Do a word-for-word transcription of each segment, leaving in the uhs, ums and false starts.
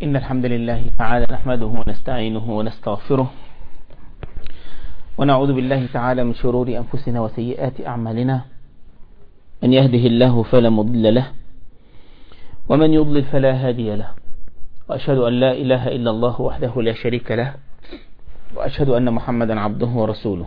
إن الحمد لله تعالى نحمده ونستعينه ونستغفره ونعوذ بالله تعالى من شرور أنفسنا وسيئات أعمالنا. من يهده الله فلا مضل له ومن يضلل فلا هادي له، وأشهد أن لا إله إلا الله وحده لا شريك له، وأشهد أن محمدا عبده ورسوله.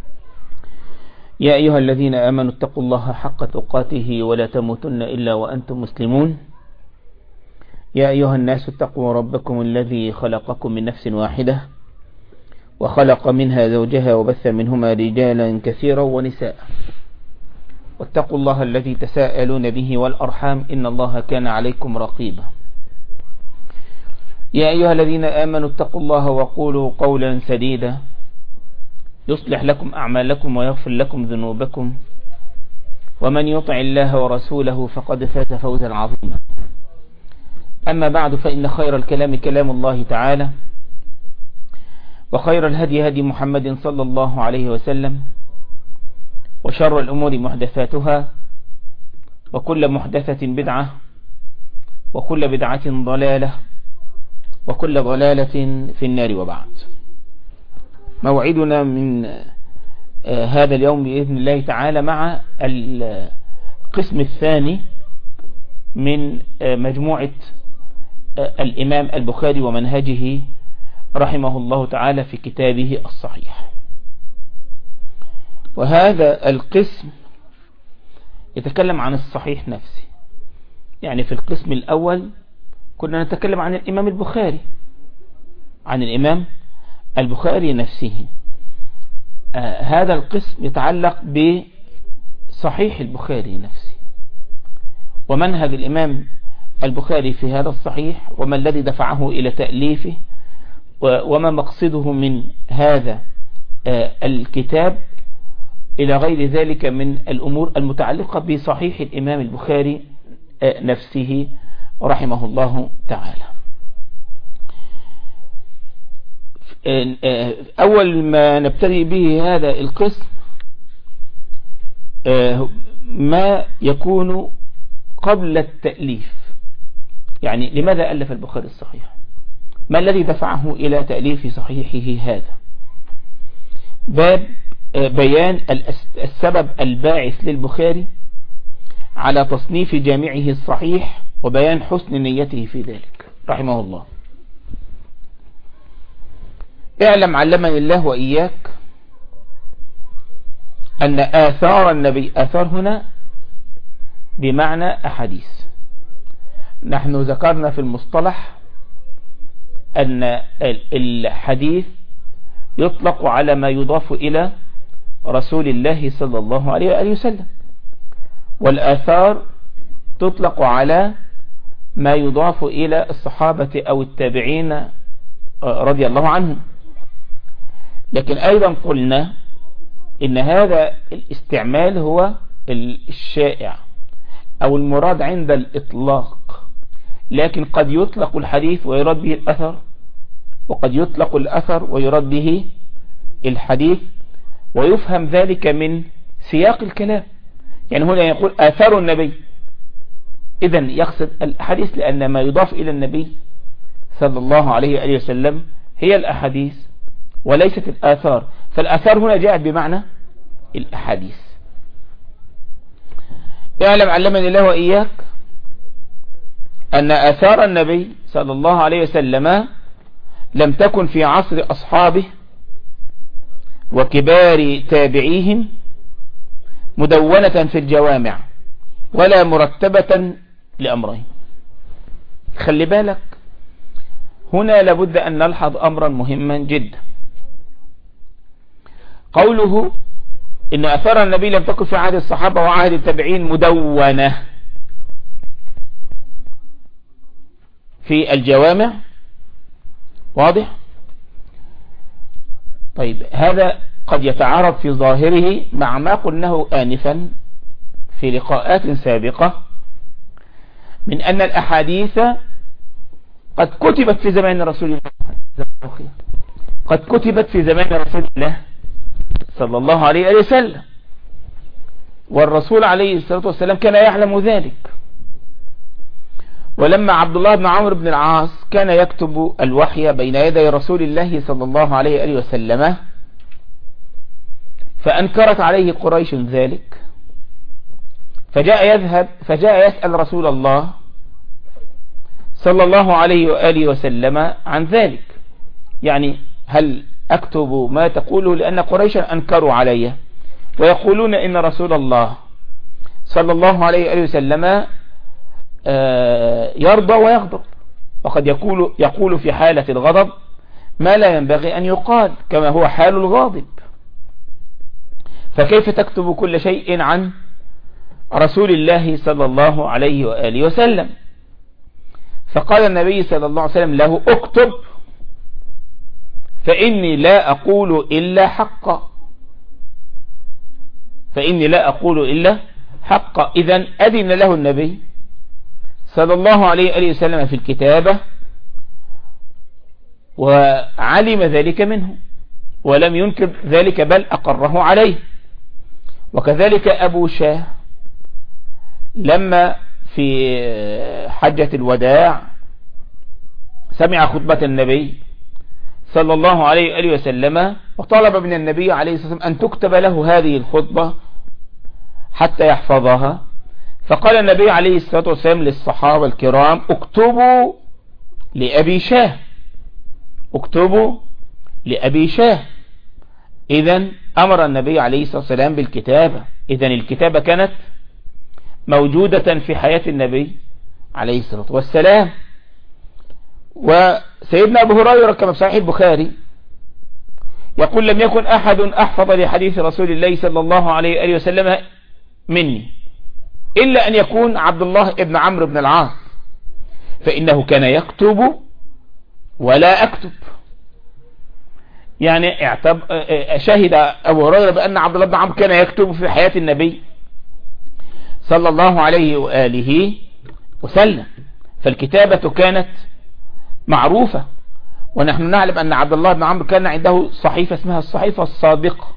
يا أيها الذين آمنوا اتقوا الله حق تقاته ولا تموتن إلا وأنتم مسلمون. يا أيها الناس اتقوا ربكم الذي خلقكم من نفس واحدة وخلق منها زوجها وبث منهما رجالا كثيرا ونساء، واتقوا الله الذي تساءلون به والأرحام إن الله كان عليكم رقيبا. يا أيها الذين آمنوا اتقوا الله وقولوا قولا سديدا يصلح لكم أعمالكم ويغفر لكم ذنوبكم، ومن يطع الله ورسوله فقد فاز فوزا عظيما. أما بعد، فإن خير الكلام كلام الله تعالى، وخير الهدي هدي محمد صلى الله عليه وسلم، وشر الأمور محدثاتها، وكل محدثة بدعة، وكل بدعة ضلالة، وكل ضلالة في النار. وبعد، موعدنا من آه هذا اليوم بإذن الله تعالى مع القسم الثاني من آه مجموعة آه الإمام البخاري ومنهجه رحمه الله تعالى في كتابه الصحيح. وهذا القسم يتكلم عن الصحيح نفسه. يعني في القسم الأول كنا نتكلم عن الإمام البخاري عن الإمام البخاري نفسه. آه هذا القسم يتعلق بصحيح البخاري نفسه، ومنهج الإمام البخاري في هذا الصحيح، وما الذي دفعه إلى تأليفه، وما مقصده من هذا آه الكتاب، إلى غير ذلك من الأمور المتعلقة بصحيح الإمام البخاري آه نفسه رحمه الله تعالى. أول ما نبتدي به هذا القسم ما يكون قبل التأليف. يعني لماذا ألف البخاري الصحيح؟ ما الذي دفعه إلى تأليف صحيحه هذا؟ باب بيان السبب الباعث للبخاري على تصنيف جامعه الصحيح، وبيان حسن نيته في ذلك رحمه الله. اعلم علمني الله وإياك أن آثار النبي، آثار هنا بمعنى أحاديث. نحن ذكرنا في المصطلح أن الحديث يطلق على ما يضاف إلى رسول الله صلى الله عليه وآله وسلم، والآثار تطلق على ما يضاف إلى الصحابة أو التابعين رضي الله عنهم. لكن أيضا قلنا إن هذا الاستعمال هو الشائع أو المراد عند الإطلاق، لكن قد يطلق الحديث ويراد به الأثر، وقد يطلق الأثر ويراد به الحديث، ويفهم ذلك من سياق الكلام. يعني هنا يقول آثار النبي، إذن يقصد الحديث، لأن ما يضاف إلى النبي صلى الله عليه وآله وسلم هي الأحاديث وليست الآثار. فالآثار هنا جاءت بمعنى الأحاديث. اعلم علمني الله وإياك أن آثار النبي صلى الله عليه وسلم لم تكن في عصر أصحابه وكبار تابعيهم مدونة في الجوامع، ولا مرتبة لأمرين. خلي بالك هنا لابد أن نلحظ أمرا مهما جدا. قوله إن أثار النبي لم تكن في عهد الصحابة وعهد التابعين مدونة في الجوامع، واضح؟ طيب، هذا قد يتعارض في ظاهره مع ما قلناه آنفا في لقاءات سابقة من أن الأحاديث قد كتبت في زمان رسول الله، قد كتبت في زمان رسول الله صلى الله عليه وسلم، والرسول عليه الصلاة والسلام كان يعلم ذلك. ولما عبد الله بن عمرو بن العاص كان يكتب الوحي بين يدي رسول الله صلى الله عليه وآله وسلم، فأنكرت عليه قريش ذلك، فجاء يذهب فجاء يسأل رسول الله صلى الله عليه وآله وسلم عن ذلك، يعني هل أكتب ما تقوله، لأن قريشا أنكروا علي ويقولون إن رسول الله صلى الله عليه وآله وسلم يرضى ويغضب، وقد يقول, يقول في حالة الغضب ما لا ينبغي أن يقال كما هو حال الغاضب، فكيف تكتب كل شيء عن رسول الله صلى الله عليه وآله وسلم؟ فقال النبي صلى الله عليه وسلم له اكتب فإني لا أقول إلا حقا، فإني لا أقول إلا حقا. إذن أذن له النبي صلى الله عليه وآله وسلم في الكتابة، وعلم ذلك منه ولم ينكر ذلك بل أقره عليه. وكذلك أبو شاه لما في حجة الوداع سمع خطبة النبي صلى الله عليه وآله وسلم، وطلب من النبي عليه الصلاة والسلام أن تكتب له هذه الخطبة حتى يحفظها، فقال النبي عليه الصلاة والسلام للصحابة الكرام اكتبوا لأبي شاه، اكتبوا لأبي شاه. إذن أمر النبي عليه الصلاة والسلام بالكتابة. إذن الكتابة كانت موجودة في حياة النبي عليه الصلاة والسلام. وسيدنا أبو هريرة كما في صحيح البخاري يقول لم يكن أحد أحفظ لحديث رسول الله صلى الله عليه وآله وسلم مني إلا أن يكون عبد الله ابن عمرو بن العاص، فإنه كان يكتب ولا أكتب. يعني اعتب شهد أبو هريرة بأن عبد الله بن عمرو كان يكتب في حياة النبي صلى الله عليه وآله وسلم، فالكتابة كانت معروفة. ونحن نعلم أن عبد الله بن عمرو كان عنده صحيفة اسمها الصحيفة الصادقة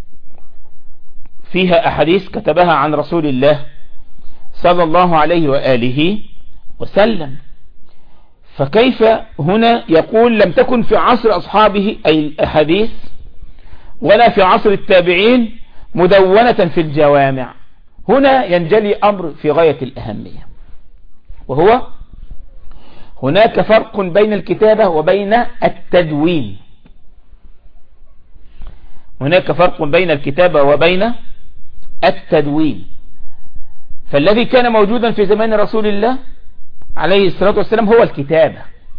فيها أحاديث كتبها عن رسول الله صلى الله عليه وآله وسلم. فكيف هنا يقول لم تكن في عصر أصحابه أي الأحاديث ولا في عصر التابعين مدونة في الجوامع؟ هنا ينجلي أمر في غاية الأهمية، وهو هناك فرق بين الكتابة وبين التدوين. هناك فرق بين الكتابة وبين التدوين. فالذي كان موجودا في زمان رسول الله عليه الصلاة والسلام هو الكتابة.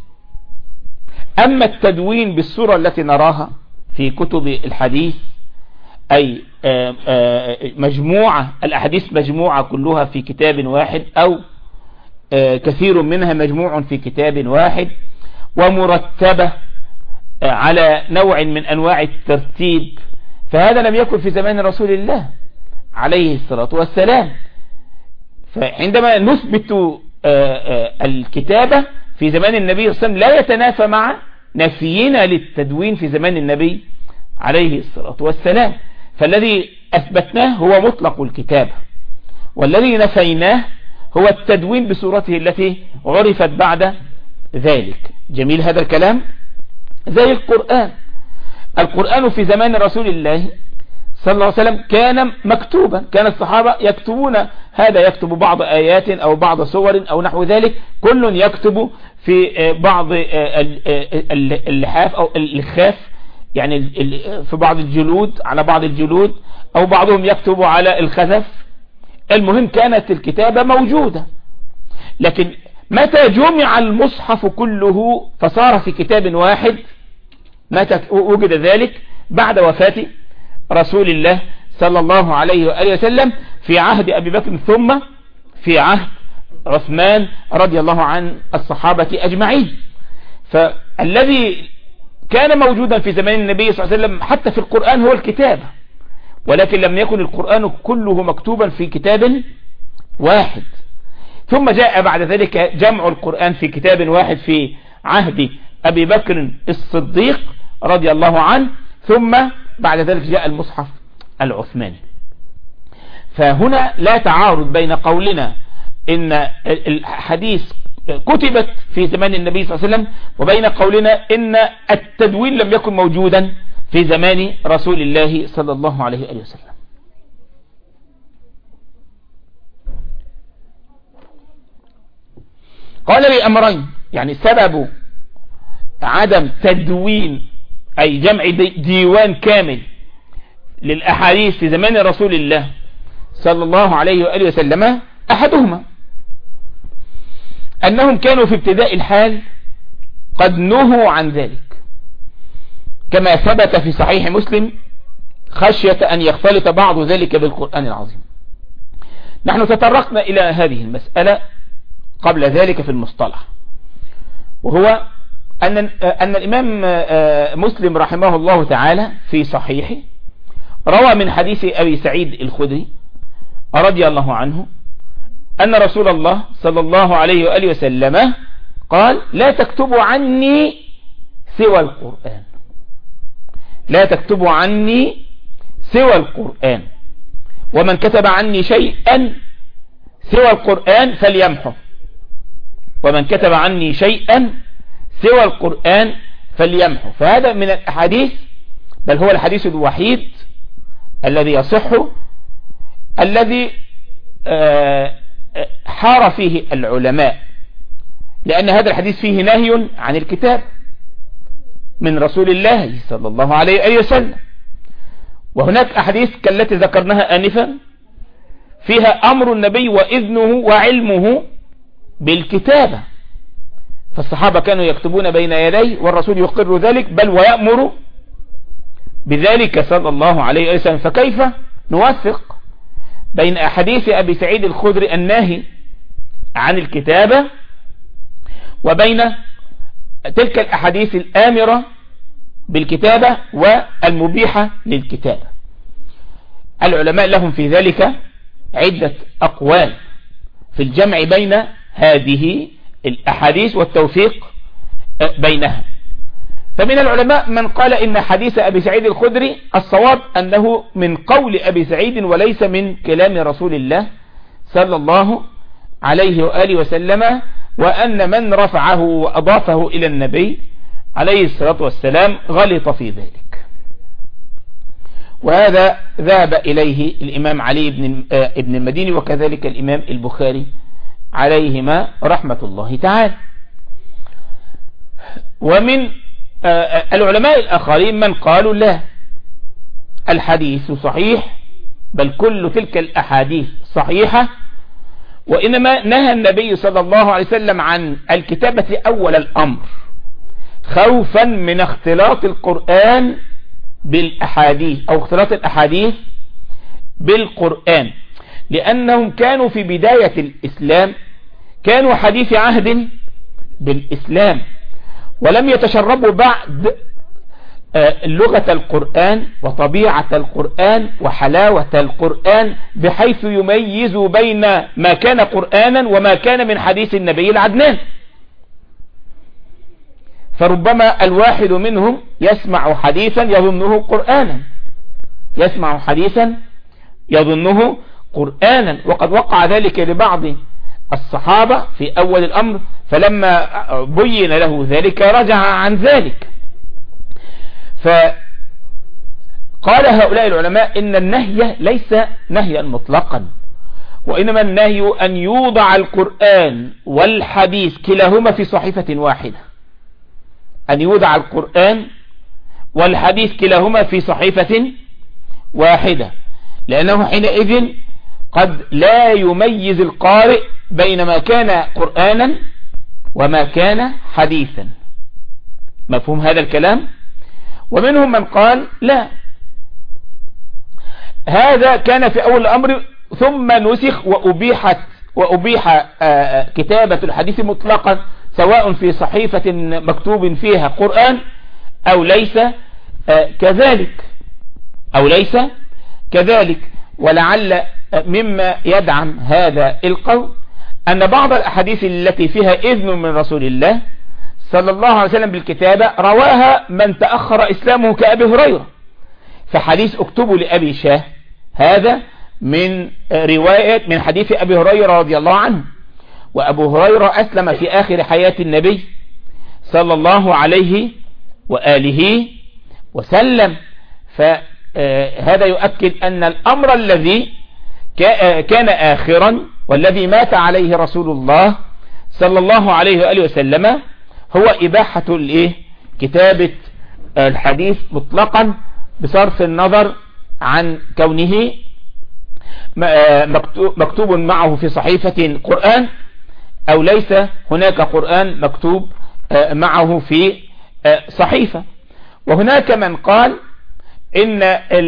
أما التدوين بالصورة التي نراها في كتب الحديث أي مجموعة الأحاديث مجموعة كلها في كتاب واحد، أو كثير منها مجموع في كتاب واحد ومرتبة على نوع من أنواع الترتيب، فهذا لم يكن في زمان رسول الله عليه الصلاة والسلام. فعندما نثبت الكتابة في زمان النبي صلى الله عليه وسلم لا يتنافى مع نفينا للتدوين في زمان النبي عليه الصلاة والسلام. فالذي أثبتناه هو مطلق الكتابة، والذي نفيناه هو التدوين بصورته التي عرفت بعد ذلك. جميل هذا الكلام. زي القرآن، القرآن في زمان رسول الله صلى الله عليه وسلم كان مكتوبا، كان الصحابة يكتبون، هذا يكتب بعض آيات أو بعض سور أو نحو ذلك، كل يكتب في بعض اللحاف أو اللخاف، يعني في بعض الجلود على بعض الجلود، أو بعضهم يكتب على الخزف. المهم كانت الكتابة موجودة، لكن متى جمع المصحف كله فصار في كتاب واحد؟ متى وجد ذلك؟ بعد وفاة رسول الله صلى الله عليه وآله وسلم، في عهد أبي بكر، ثم في عهد عثمان رضي الله عن الصحابة أجمعين. فالذي كان موجودا في زمان النبي صلى الله عليه وسلم حتى في القرآن هو الكتابة، ولكن لم يكن القرآن كله مكتوبا في كتاب واحد. ثم جاء بعد ذلك جمع القرآن في كتاب واحد في عهد أبي بكر الصديق رضي الله عنه، ثم بعد ذلك جاء المصحف العثماني. فهنا لا تعارض بين قولنا إن الحديث كتبت في زمان النبي صلى الله عليه وسلم، وبين قولنا إن التدوين لم يكن موجودا في زمان رسول الله صلى الله عليه وآله وسلم. قال بأمرين، يعني سبب عدم تدوين أي جمع ديوان كامل للأحاديث في زمان رسول الله صلى الله عليه وآله وسلم أحدهما أنهم كانوا في ابتداء الحال قد نهوا عن ذلك، كما ثبت في صحيح مسلم خشية أن يختلط بعض ذلك بالقرآن العظيم. نحن تطرقنا إلى هذه المسألة قبل ذلك في المصطلح، وهو أن, أن الإمام مسلم رحمه الله تعالى في صحيحه روى من حديث أبي سعيد الخدري رضي الله عنه أن رسول الله صلى الله عليه وآله وسلم قال: لا تكتبوا عني سوى القرآن، لا تكتبوا عني سوى القرآن، ومن كتب عني شيئا سوى القرآن فليمحه، ومن كتب عني شيئا سوى القرآن فليمحه. فهذا من الأحاديث، بل هو الحديث الوحيد الذي يصح الذي حار فيه العلماء، لأن هذا الحديث فيه نهي عن الكتاب من رسول الله صلى الله عليه وسلم. وهناك أحاديث كالتي ذكرناها آنفا فيها أمر النبي وإذنه وعلمه بالكتابة، فالصحابة كانوا يكتبون بين يديه والرسول يقر ذلك بل ويأمر بذلك صلى الله عليه وسلم. فكيف نوفق بين أحاديث أبي سعيد الخدري الناهي عن الكتابة وبين تلك الأحاديث الآمرة بالكتابة والمبيحة للكتابة؟ العلماء لهم في ذلك عدة أقوال في الجمع بين هذه الأحاديث والتوفيق بينها. فمن العلماء من قال إن حديث أبي سعيد الخدري الصواب أنه من قول أبي سعيد وليس من كلام رسول الله صلى الله عليه وآله وسلم، وأن من رفعه وأضافه إلى النبي عليه الصلاة والسلام غلط في ذلك. وهذا ذهب إليه الإمام علي بن ابن المديني وكذلك الإمام البخاري عليهما رحمة الله تعالى. ومن العلماء الآخرين من قالوا لا، الحديث صحيح، بل كل تلك الأحاديث صحيحة، وإنما نهى النبي صلى الله عليه وسلم عن الكتابة أول الأمر خوفا من اختلاط القرآن بالأحاديث أو اختلاط الأحاديث بالقرآن، لأنهم كانوا في بداية الإسلام كانوا حديث عهد بالإسلام، ولم يتشربوا بعد لغة القرآن وطبيعة القرآن وحلاوة القرآن بحيث يميزوا بين ما كان قرآنا وما كان من حديث النبي العدنان. فربما الواحد منهم يسمع حديثا يظنه قرآنا، يسمع حديثا يظنه قرآنا، وقد وقع ذلك لبعض الصحابة في أول الأمر، فلما بين له ذلك رجع عن ذلك. فقال هؤلاء العلماء إن النهي ليس نهيا مطلقا، وإنما النهي أن يوضع القرآن والحديث كلاهما في صحيفة واحدة، أن يوضع القرآن والحديث كلاهما في صحيفة واحدة، لأنه حينئذ قد لا يميز القارئ بين ما كان قرآنا وما كان حديثا. مفهوم هذا الكلام؟ ومنهم من قال لا، هذا كان في أول الأمر ثم نسخ وأبيحت وأبيح كتابة الحديث مطلقا، سواء في صحيفة مكتوب فيها قرآن أو ليس كذلك أو ليس كذلك. ولعل مما يدعم هذا القول أن بعض الأحاديث التي فيها إذن من رسول الله صلى الله عليه وسلم بالكتابة رواها من تأخر إسلامه كأبي هريرة، فحديث اكتبوا لأبي شاه هذا من رواية من حديث أبي هريرة رضي الله عنه، وأبو هريرة أسلم في آخر حياة النبي صلى الله عليه وآله وسلم. فهذا يؤكد أن الأمر الذي كان آخرا والذي مات عليه رسول الله صلى الله عليه وآله وسلم هو إباحة الإيه كتابة الحديث مطلقا بصرف النظر عن كونه مكتوب معه في صحيفة قرآن أو ليس هناك قرآن مكتوب معه في صحيفة. وهناك من قال إن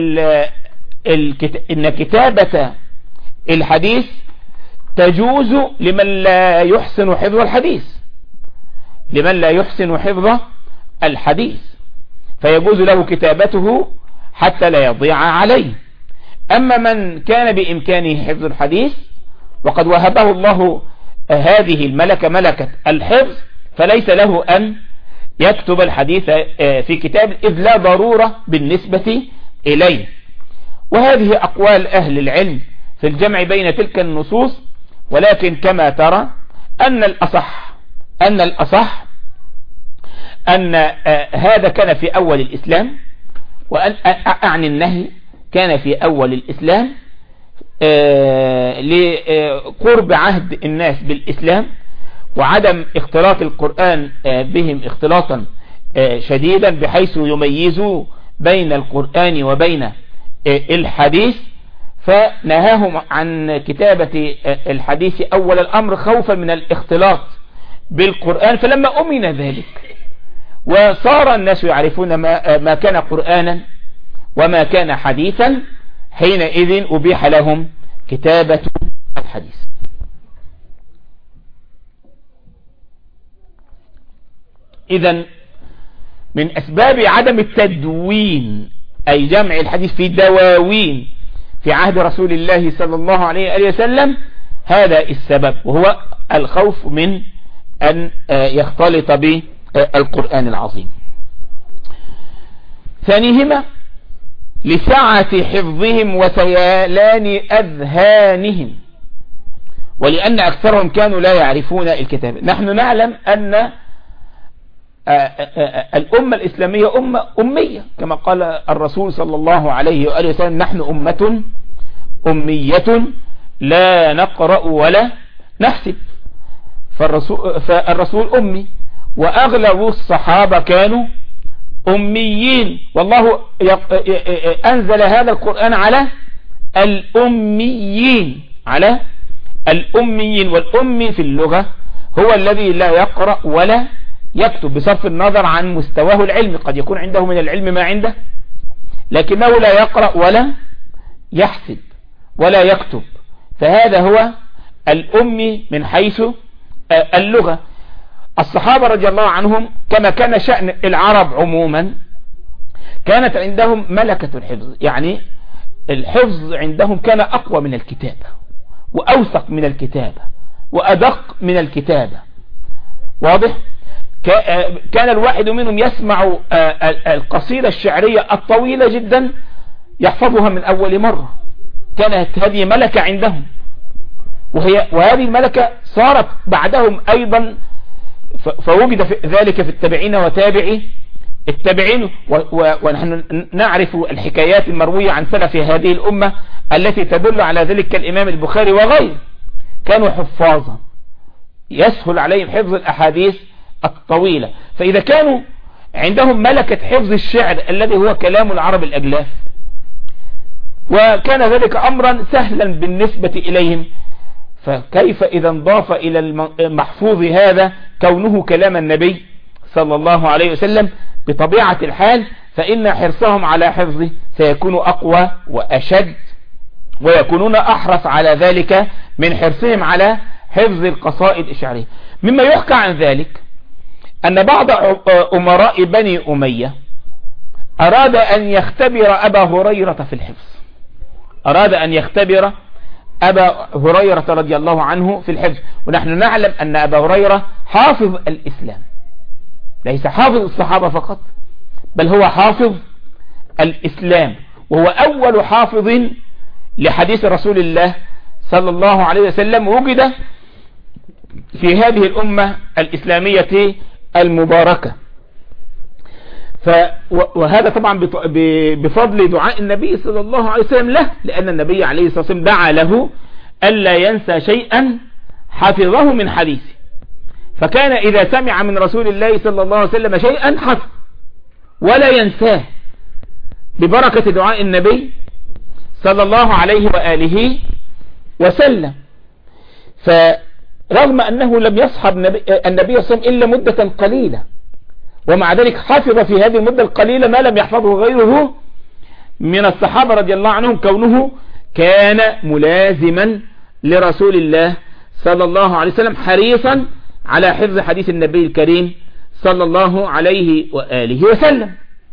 إن كتابة الحديث تجوز لمن لا يحسن حفظ الحديث لمن لا يحسن حفظ الحديث فيجوز له كتابته حتى لا يضيع عليه. أما من كان بإمكانه حفظ الحديث وقد وهبه الله هذه الملكة ملكة الحفظ فليس له أن يكتب الحديث في كتاب إذ لا ضرورة بالنسبة إليه. وهذه أقوال أهل العلم في الجمع بين تلك النصوص، ولكن كما ترى أن الأصح أن الأصح أن هذا كان في أول الإسلام، وأن أعني النهي كان في أول الإسلام لقرب عهد الناس بالإسلام وعدم اختلاط القرآن بهم اختلاطا شديدا بحيث يميزوا بين القرآن وبين الحديث، فنهاهم عن كتابة الحديث أول الأمر خوفا من الاختلاط بالقرآن. فلما أمن ذلك وصار الناس يعرفون ما, ما كان قرآنا وما كان حديثا حينئذ أبيح لهم كتابة الحديث. إذن من أسباب عدم التدوين أي جمع الحديث في دواوين في عهد رسول الله صلى الله عليه وسلم هذا السبب، وهو الخوف من أن يختلط بالقرآن العظيم. ثانيهما لسعة حفظهم وسيلان أذهانهم، ولأن أكثرهم كانوا لا يعرفون الكتاب. نحن نعلم أن الأمة الإسلامية أمة أمية كما قال الرسول صلى الله عليه وآله وسلم نحن أمة أمية لا نقرأ ولا نحسب. فالرسول, فالرسول أمي وأغلب الصحابة كانوا أميين، والله أنزل هذا القرآن على الأميين على الأميين. والأمي في اللغة هو الذي لا يقرأ ولا يكتب بصرف النظر عن مستواه العلمي، قد يكون عنده من العلم ما عنده لكنه لا يقرأ ولا يحسب ولا يكتب، فهذا هو الأمي من حيث اللغة. الصحابة رضي الله عنهم كما كان شأن العرب عموما كانت عندهم ملكة الحفظ، يعني الحفظ عندهم كان أقوى من الكتابة وأوثق من الكتابة وأدق من الكتابة. واضح؟ كان الواحد منهم يسمع القصيدة الشعرية الطويلة جدا يحفظها من أول مرة. كانت هذه ملكة عندهم، وهي وهذه الملكة صارت بعدهم أيضا، فوجد في ذلك في التابعين وتابعي التابعين. ونحن نعرف الحكايات المروية عن سلف هذه الأمة التي تدل على ذلك كالإمام البخاري وغيره، كانوا حفاظا يسهل عليهم حفظ الأحاديث الطويلة. فإذا كانوا عندهم ملكة حفظ الشعر الذي هو كلام العرب الأجلاف، وكان ذلك أمرا سهلا بالنسبة إليهم، فكيف إذا انضاف إلى المحفوظ هذا كونه كلام النبي صلى الله عليه وسلم؟ بطبيعة الحال فإن حرصهم على حفظه سيكون أقوى وأشد، ويكونون أحرص على ذلك من حرصهم على حفظ القصائد الشعرية. مما يحكى عن ذلك أن بعض أمراء بني أمية أراد أن يختبر أبا هريرة في الحفظ أراد أن يختبر أبا هريرة رضي الله عنه في الحفظ. ونحن نعلم أن أبا هريرة حافظ الإسلام، ليس حافظ الصحابة فقط بل هو حافظ الإسلام، وهو أول حافظ لحديث رسول الله صلى الله عليه وسلم وجد في هذه الأمة الإسلامية المباركة. ف وهذا طبعا بفضل دعاء النبي صلى الله عليه وسلم له، لأن النبي عليه الصلاة والسلام دعا له ألا ينسى شيئا حفظه من حديثه، فكان إذا سمع من رسول الله صلى الله عليه وسلم شيئا حفظ ولا ينساه ببركة دعاء النبي صلى الله عليه وآله وسلم. فرغم أنه لم يصحب النبي صلى الله عليه وسلم إلا مدة قليلة، ومع ذلك حفظ في هذه المدة القليلة ما لم يحفظه غيره من الصحابة رضي الله عنهم، كونه كان ملازما لرسول الله صلى الله عليه وسلم، حريصا على حفظ حديث النبي الكريم صلى الله عليه وآله وسلم.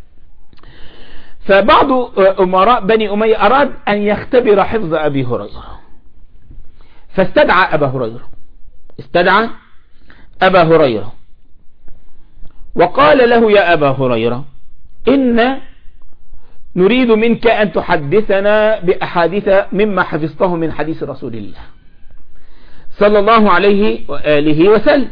فبعض أمراء بني أمية أراد أن يختبر حفظ أبي هريرة، فاستدعى أبا هريرة استدعى أبا هريرة وقال له: يا أبا هريرة، إن نريد منك أن تحدثنا بأحاديث مما حفظته من حديث رسول الله صلى الله عليه وآله وسلم.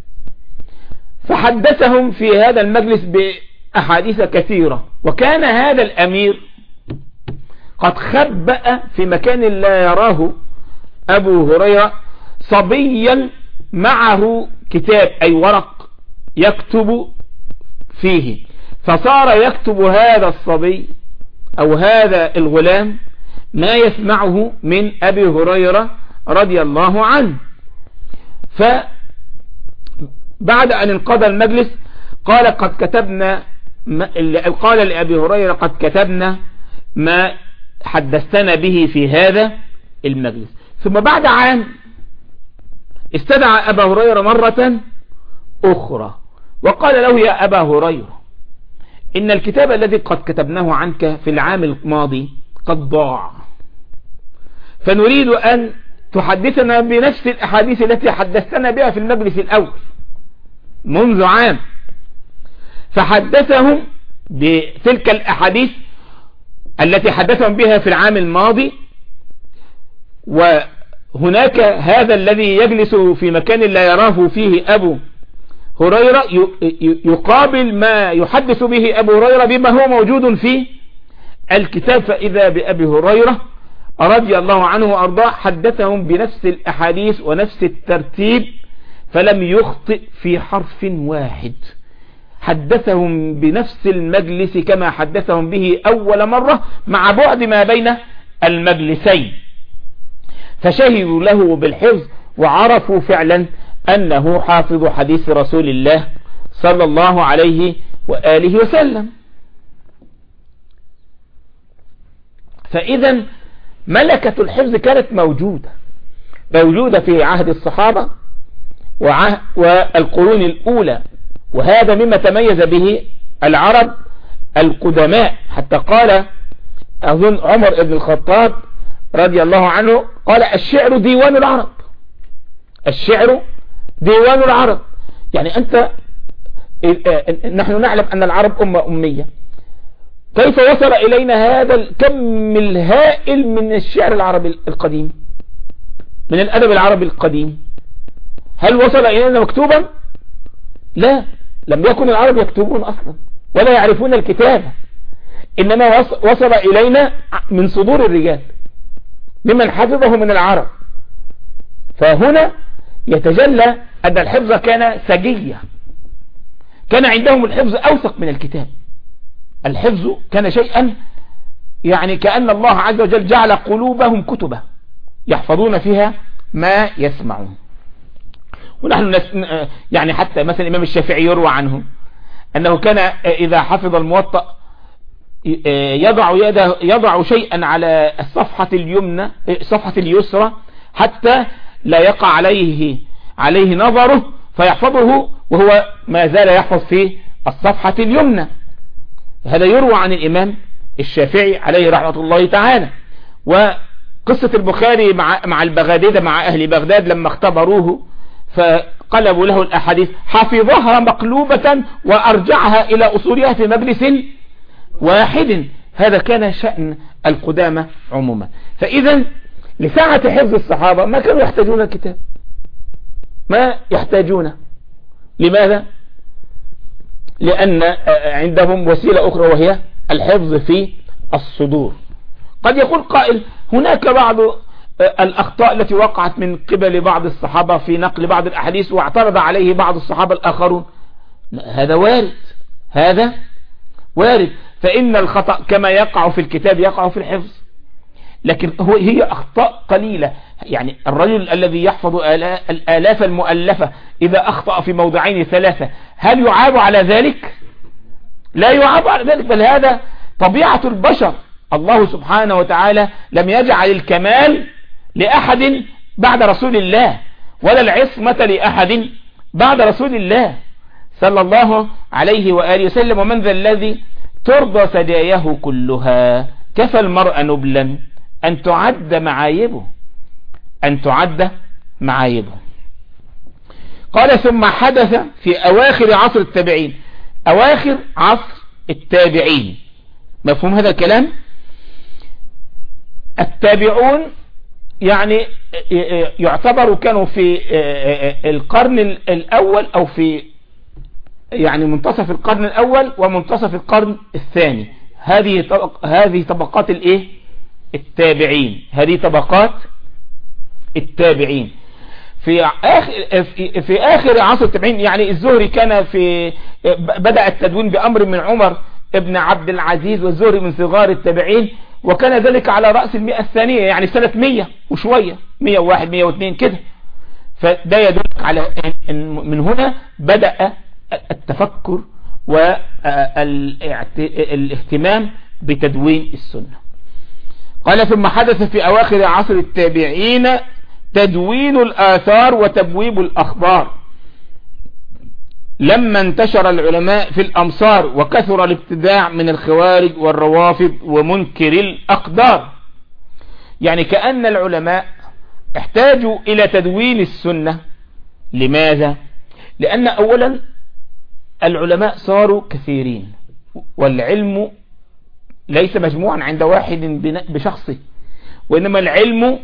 فحدثهم في هذا المجلس بأحاديث كثيرة، وكان هذا الأمير قد خبأ في مكان لا يراه أبو هريرة صبيا معه كتاب أي ورق يكتب فيه، فصار يكتب هذا الصبي أو هذا الغلام ما يسمعه من أبي هريرة رضي الله عنه. فبعد أن انقضى المجلس قال: قد كتبنا ما قال لأبي هريرة: قد كتبنا ما حدثنا به في هذا المجلس. ثم بعد عام استدعى أبا هريرة مرة أخرى وقال له: يا أبا هريرة، إن الكتاب الذي قد كتبناه عنك في العام الماضي قد ضاع، فنريد أن تحدثنا بنفس الأحاديث التي حدثنا بها في المجلس الأول منذ عام. فحدثهم بتلك الأحاديث التي حدثهم بها في العام الماضي، وهناك هذا الذي يجلس في مكان لا يراه فيه أبو هريرة يقابل ما يحدث به أبو هريرة بما هو موجود في الكتاب. فإذا بأبي هريرة رضي الله عنه وأرضاه حدثهم بنفس الأحاديث ونفس الترتيب، فلم يخطئ في حرف واحد، حدثهم بنفس المجلس كما حدثهم به أول مرة مع بعد ما بين المجلسين، فشهدوا له بالحفظ وعرفوا فعلا أنه حافظ حديث رسول الله صلى الله عليه وآله وسلم. فإذا ملكة الحفظ كانت موجودة موجودة في عهد الصحابة والقرون الأولى، وهذا مما تميز به العرب القدماء، حتى قال أظن عمر بن الخطاب رضي الله عنه قال: الشعر ديوان العرب، الشعر ديوان العرب. يعني أنت نحن نعلم أن العرب أمة أمية، كيف وصل إلينا هذا الكم الهائل من الشعر العربي القديم، من الأدب العربي القديم؟ هل وصل إلينا مكتوبا؟ لا، لم يكن العرب يكتبون أصلا ولا يعرفون الكتابة، إنما وصل إلينا من صدور الرجال ممن حفظه من العرب. فهنا يتجلى أن الحفظ كان سجية، كان عندهم الحفظ أوثق من الكتاب. الحفظ كان شيئا يعني كأن الله عز وجل جعل قلوبهم كتبة يحفظون فيها ما يسمعون. ونحن يعني حتى مثلا الإمام الشافعي يروى عنه أنه كان إذا حفظ الموطأ يضع يده يضع شيئا على الصفحة اليمنى الصفحة اليسرى حتى لا يقع عليه عليه نظره فيحفظه وهو ما زال يحفظ في الصفحة اليمنى. هذا يروى عن الإمام الشافعي عليه رحمة الله تعالى. وقصة البخاري مع مع البغاديد مع أهل بغداد لما اختبروه فقلبوا له الأحاديث حفظها مقلوبة وأرجعها إلى أصولها في مجلس واحد. هذا كان شأن القدامى عموما. فإذا لساعة حفظ الصحابة ما كانوا يحتاجون الكتاب، ما يحتاجونه. لماذا؟ لأن عندهم وسيلة أخرى وهي الحفظ في الصدور. قد يقول قائل هناك بعض الأخطاء التي وقعت من قبل بعض الصحابة في نقل بعض الأحاديث واعترض عليه بعض الصحابة الآخرون. هذا وارد، هذا وارد، فإن الخطأ كما يقع في الكتاب يقع في الحفظ، لكن هو هي أخطاء قليلة. يعني الرجل الذي يحفظ الآلاف المؤلفة إذا أخطأ في موضعين ثلاثة هل يعاب على ذلك؟ لا يعاب على ذلك، بل هذا طبيعة البشر. الله سبحانه وتعالى لم يجعل الكمال لأحد بعد رسول الله، ولا العصمة لأحد بعد رسول الله صلى الله عليه وآله وسلم. ومن ذا الذي ترضى سجاياه كلها، كفى المرء نبلا أن تعد معايبه، أن تعد معايبه. قال ثم حدث في أواخر عصر التابعين. أواخر عصر التابعين، مفهوم هذا الكلام؟ التابعون يعني يعتبروا كانوا في القرن الأول أو في يعني منتصف القرن الأول ومنتصف القرن الثاني. هذه طبق هذه طبقات الايه؟ التابعين. هذه طبقات التابعين في آخر في آخر عصر التابعين. يعني الزهري كان في بدأ التدوين بأمر من عمر ابن عبد العزيز، والزهري من صغار التابعين، وكان ذلك على رأس المئة الثانية، يعني سنة مية وشوية، مية وواحد مية واثنين كده. فده يدلك على أن من هنا بدأ التفكر والاهتمام بتدوين السنة. قال ثم حدث في أواخر عصر التابعين تدوين الآثار وتبويب الأخبار، لما انتشر العلماء في الأمصار وكثر الابتداع من الخوارج والروافض ومنكر الأقدار. يعني كأن العلماء احتاجوا إلى تدوين السنة. لماذا؟ لأن أولا العلماء صاروا كثيرين، والعلم ليس مجموعا عند واحد بشخصه، وإنما العلم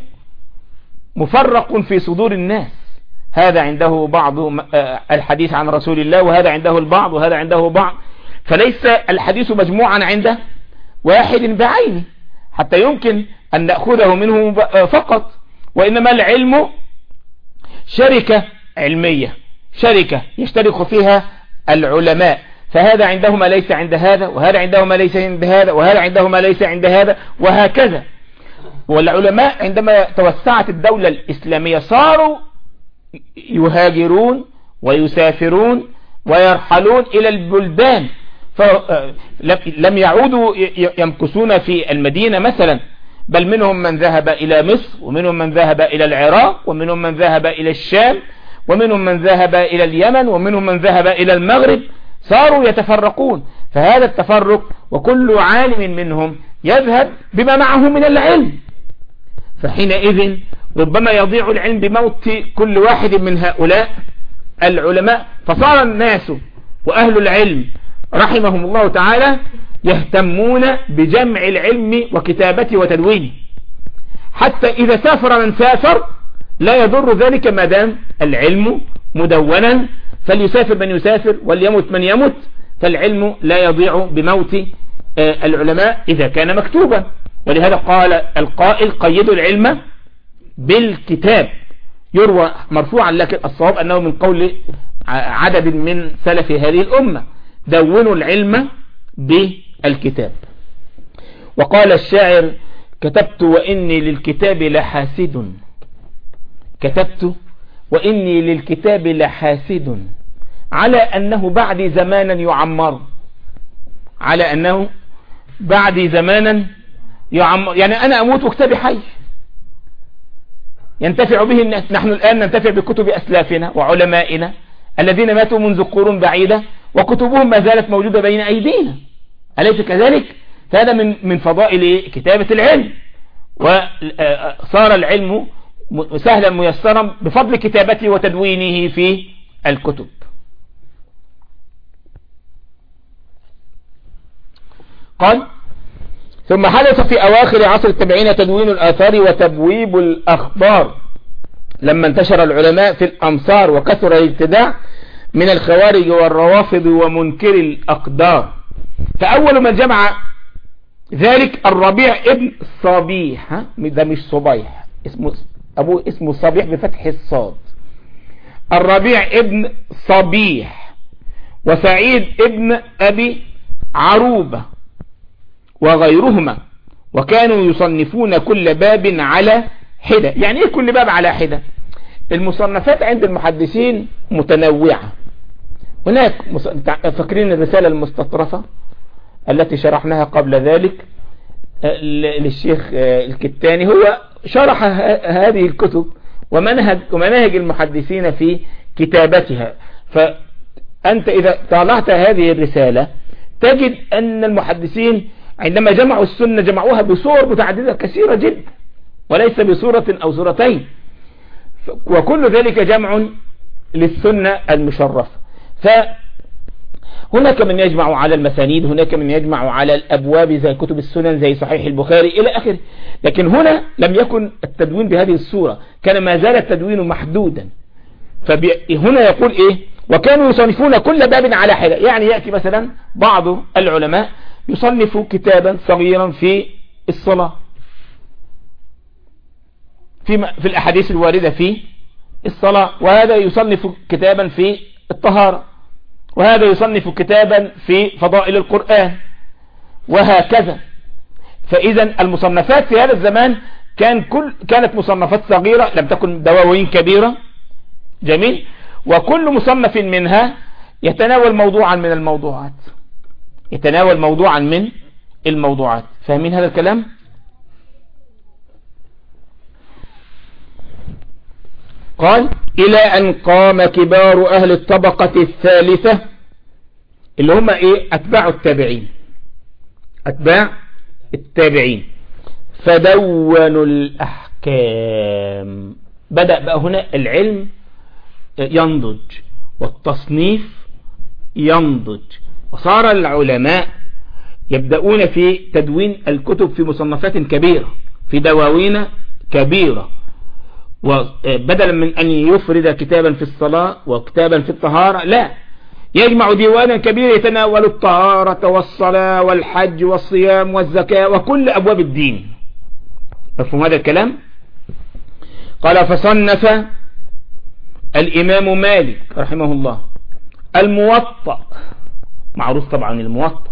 مفرق في صدور الناس. هذا عنده بعض الحديث عن رسول الله، وهذا عنده البعض، وهذا عنده بعض. فليس الحديث مجموعا عند واحد بعينه حتى يمكن أن نأخذه منه فقط، وإنما العلم شركة علمية، شركة يشترك فيها العلماء، فهذا عنده ما ليس عند هذا، وهذا عنده ما ليس عند هذا، وهذا عنده ما ليس عند هذا، وهكذا. والعلماء عندما توسعت الدولة الإسلامية صاروا يهاجرون ويسافرون ويرحلون إلى البلدان، فلم يعودوا يمكثون في المدينة مثلا، بل منهم من ذهب إلى مصر، ومنهم من ذهب إلى العراق، ومنهم من ذهب إلى الشام، ومنهم من ذهب إلى اليمن، ومنهم من ذهب إلى المغرب. صاروا يتفرقون، فهذا التفرق وكل عالم منهم يذهب بما معه من العلم، فحينئذ ربما يضيع العلم بموت كل واحد من هؤلاء العلماء. فصار الناس وأهل العلم رحمهم الله تعالى يهتمون بجمع العلم وكتابته وتدوينه، حتى إذا سافر من سافر لا يضر ذلك ما دام العلم مدونا، فليسافر من يسافر وليمت من يمت، فالعلم لا يضيع بموت العلماء إذا كان مكتوبا. ولهذا قال القائل قيدوا العلم بالكتاب، يروى مرفوعا، لكن الصواب أنه من قول عدد من سلف هذه الأمة، دونوا العلم بالكتاب. وقال الشاعر كتبت وإني للكتاب لحاسد، كتبت وإني للكتاب لحاسد على أنه بعد زمانا يعمر، على أنه بعد زمانا يعمر، يعني أنا أموت وكتابي حي ينتفع به الناس. نحن الآن ننتفع بكتب أسلافنا وعلمائنا الذين ماتوا منذ قرون بعيدة، وكتبهم ما زالت موجودة بين أيدينا، أليس كذلك؟ فهذا من من فضائل كتابة العلم، وصار العلم سهلا ميسرا بفضل كتابته وتدوينه في الكتب. قال ثم حدث في أواخر عصر التابعين تدوين الآثار وتبويب الأخبار، لما انتشر العلماء في الأمصار وكثر الابتداع من الخوارج والروافض ومنكر الأقدار. فأول من جمع ذلك الربيع ابن صبيح، ده مش صبيح، اسمه أبوه اسمه صبيح بفتح الصاد. الربيع ابن صبيح وسعيد ابن أبي عروبة وغيرهما، وكانوا يصنفون كل باب على حدة. يعني ايه كل باب على حدة؟ المصنفات عند المحدثين متنوعة. هناك فاكرين الرسالة المستطرفة التي شرحناها قبل ذلك للشيخ الكتاني، هو شرح هذه الكتب ومنهج ومناهج المحدثين في كتابتها. فأنت إذا طالعت هذه الرسالة تجد أن المحدثين عندما جمعوا السنة جمعوها بصور متعددة كثيرة جدا، وليس بصورة أو صورتين، وكل ذلك جمع للسنة المشرفة. فهناك من يجمع على المسانيد، هناك من يجمع على الأبواب زي كتب السنن زي صحيح البخاري إلى آخره. لكن هنا لم يكن التدوين بهذه الصورة، كان ما زال التدوين محدودا. فهنا يقول إيه؟ وكانوا يصنفون كل باب على حدة. يعني يأتي مثلا بعض العلماء يصنف كتابا صغيرا في الصلاة، في في الأحاديث الواردة في الصلاة، وهذا يصنف كتابا في الطهارة، وهذا يصنف كتابا في فضائل القرآن، وهكذا. فإذا المصنفات في هذا الزمان كان كل كانت مصنفات صغيرة، لم تكن دواوين كبيرة. جميل. وكل مصنف منها يتناول موضوعا من الموضوعات، يتناول موضوعا من الموضوعات. فاهمين هذا الكلام؟ قال إلى أن قام كبار أهل الطبقة الثالثة اللي هم إيه؟ أتباع التابعين، أتباع التابعين، فدونوا الأحكام. بدأ بقى هنا العلم ينضج والتصنيف ينضج، وصار العلماء يبدأون في تدوين الكتب في مصنفات كبيرة، في دواوين كبيرة. وبدلا من أن يفرد كتابا في الصلاة وكتابا في الطهارة، لا، يجمع ديوانا كبيرا يتناول الطهارة والصلاة والحج والصيام والزكاة وكل أبواب الدين. مفهوم هذا الكلام؟ قال فصنف الإمام مالك رحمه الله الموطأ، معروف طبعا الموطأ،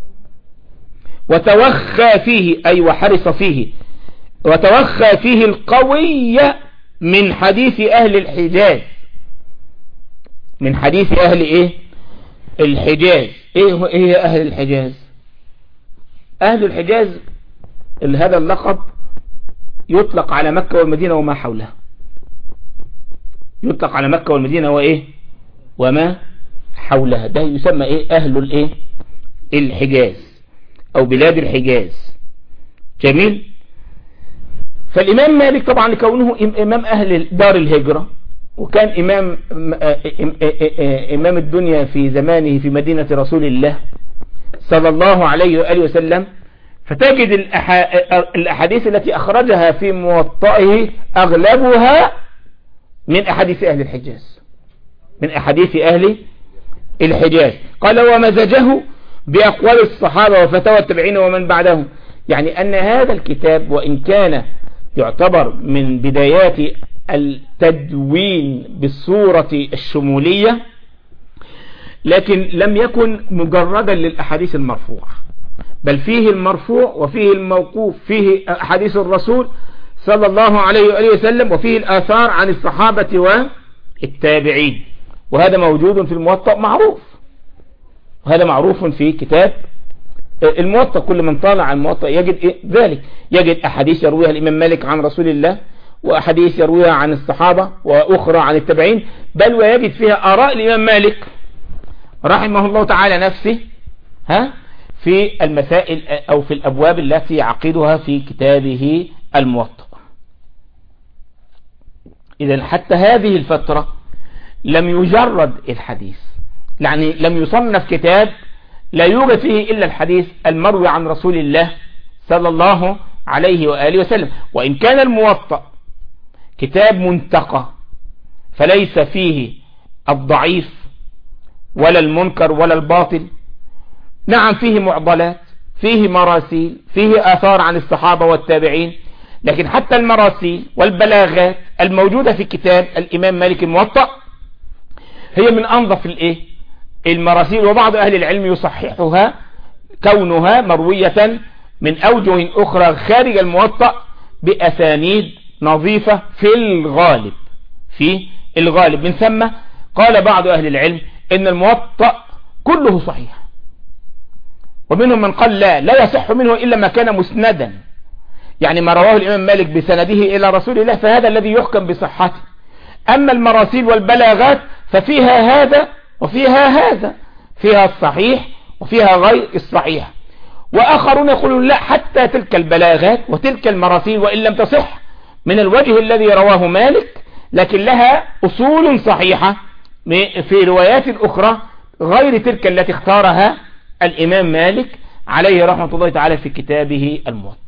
وتوخى فيه أي وحرص فيه، وتوخى فيه القوية من حديث أهل الحجاز. من حديث أهل إيه؟ الحجاز. إيه هي أهل الحجاز؟ أهل الحجاز هذا اللقب يطلق على مكة والمدينة وما حولها، يطلق على مكة والمدينة وإيه وما حولها. ده يسمى إيه؟ أهل الإيه؟ الحجاز أو بلاد الحجاز. جميل. فالإمام مالك طبعا لكونه إمام أهل دار الهجرة، وكان إمام إمام الدنيا في زمانه في مدينة رسول الله صلى الله عليه وآله وسلم، فتجد الأحاديث التي أخرجها في موطئه أغلبها من أحاديث أهل الحجاز، من أحاديث أهل الحجاز. قال ومزجه بأقوال الصحابة وفتاوى التابعين ومن بعدهم. يعني أن هذا الكتاب وإن كان يعتبر من بدايات التدوين بالصورة الشمولية، لكن لم يكن مجردا للأحاديث المرفوعة، بل فيه المرفوع وفيه الموقوف، فيه أحاديث الرسول صلى الله عليه وآله وسلم، وفيه الآثار عن الصحابة والتابعين. وهذا موجود في الموطأ معروف، وهذا معروف في كتاب الموطأ. كل من طالع عن الموطأ يجد إيه؟ ذلك، يجد أحاديث يرويها الإمام مالك عن رسول الله، وأحاديث يرويها عن الصحابة، وأخرى عن التابعين، بل ويجد فيها آراء الإمام مالك رحمه الله تعالى نفسه ها في المسائل أو في الأبواب التي يعقدها في كتابه الموطأ. إذن حتى هذه الفترة لم يجرد الحديث، يعني لم يصنف كتاب لا يوجد فيه إلا الحديث المروي عن رسول الله صلى الله عليه وآله وسلم. وإن كان الموطأ كتاب منتقى، فليس فيه الضعيف ولا المنكر ولا الباطل. نعم فيه معضلات، فيه مراسيل، فيه آثار عن الصحابة والتابعين، لكن حتى المراسيل والبلاغات الموجودة في كتاب الإمام مالك الموطأ هي من أنظف الإيه المراسيل، وبعض أهل العلم يصححها كونها مروية من أوجه أخرى خارج الموطأ بأسانيد نظيفة في الغالب في الغالب. من ثم قال بعض أهل العلم إن الموطأ كله صحيح، ومنهم من قال لا لا يصح منه إلا ما كان مسندا، يعني ما رواه الإمام مالك بسنده إلى رسول الله فهذا الذي يحكم بصحته. أما المراسيل والبلاغات ففيها هذا وفيها هذا، فيها الصحيح وفيها غير الصحيح. وآخرون يقولون لا، حتى تلك البلاغات وتلك المراسيل وإن لم تصح من الوجه الذي رواه مالك لكن لها أصول صحيحة في روايات أخرى غير تلك التي اختارها الإمام مالك عليه رحمة الله تعالى في كتابه الموطأ.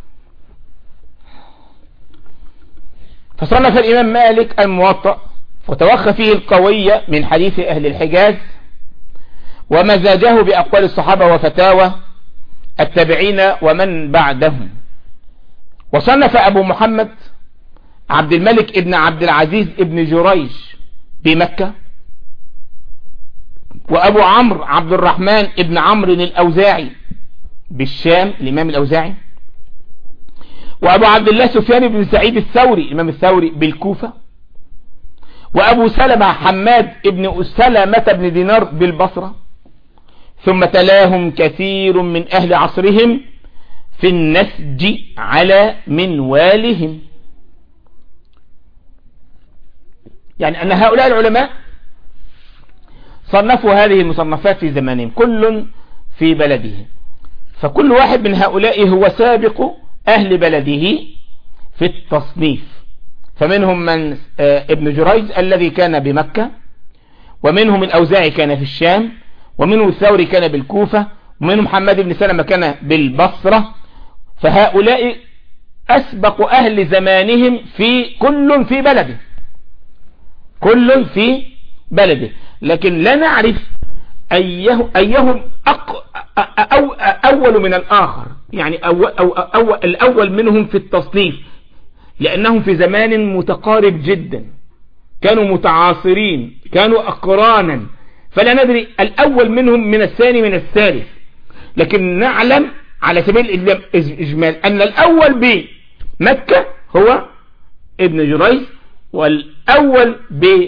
فصنف الإمام مالك الموطأ وتوخى فيه القوية من حديث أهل الحجاز ومزاجه بأقوال الصحابة وفتاوى التابعين ومن بعدهم. وصنف أبو محمد عبد الملك ابن عبد العزيز ابن جريج بمكة، وأبو عمرو عبد الرحمن ابن عمرو الأوزاعي بالشام الإمام الأوزاعي، وأبو عبد الله سفيان بن سعيد الثوري الإمام الثوري بالكوفة، وأبو سلمة حماد ابن سلمة بن دينار بالبصرة، ثم تلاهم كثير من أهل عصرهم في النسج على منوالهم. يعني أن هؤلاء العلماء صنفوا هذه المصنفات في زمانهم كل في بلده، فكل واحد من هؤلاء هو سابق أهل بلده في التصنيف. فمنهم من ابن جريج الذي كان بمكة، ومنهم الأوزاعي كان في الشام، ومنهم الثوري كان بالكوفة، ومنهم حماد بن سلمة كان بالبصرة. فهؤلاء أسبق أهل زمانهم في كل في بلده كل في بلده لكن لا نعرف أيه أيهم أق أو أول من الآخر، يعني أو أو أو الأول منهم في التصنيف، لأنهم في زمان متقارب جدا، كانوا متعاصرين، كانوا أقرانا، فلا ندري الأول منهم من الثاني من الثالث. لكن نعلم على سبيل الإجمال أن الأول بمكة هو ابن جريج، والأول ب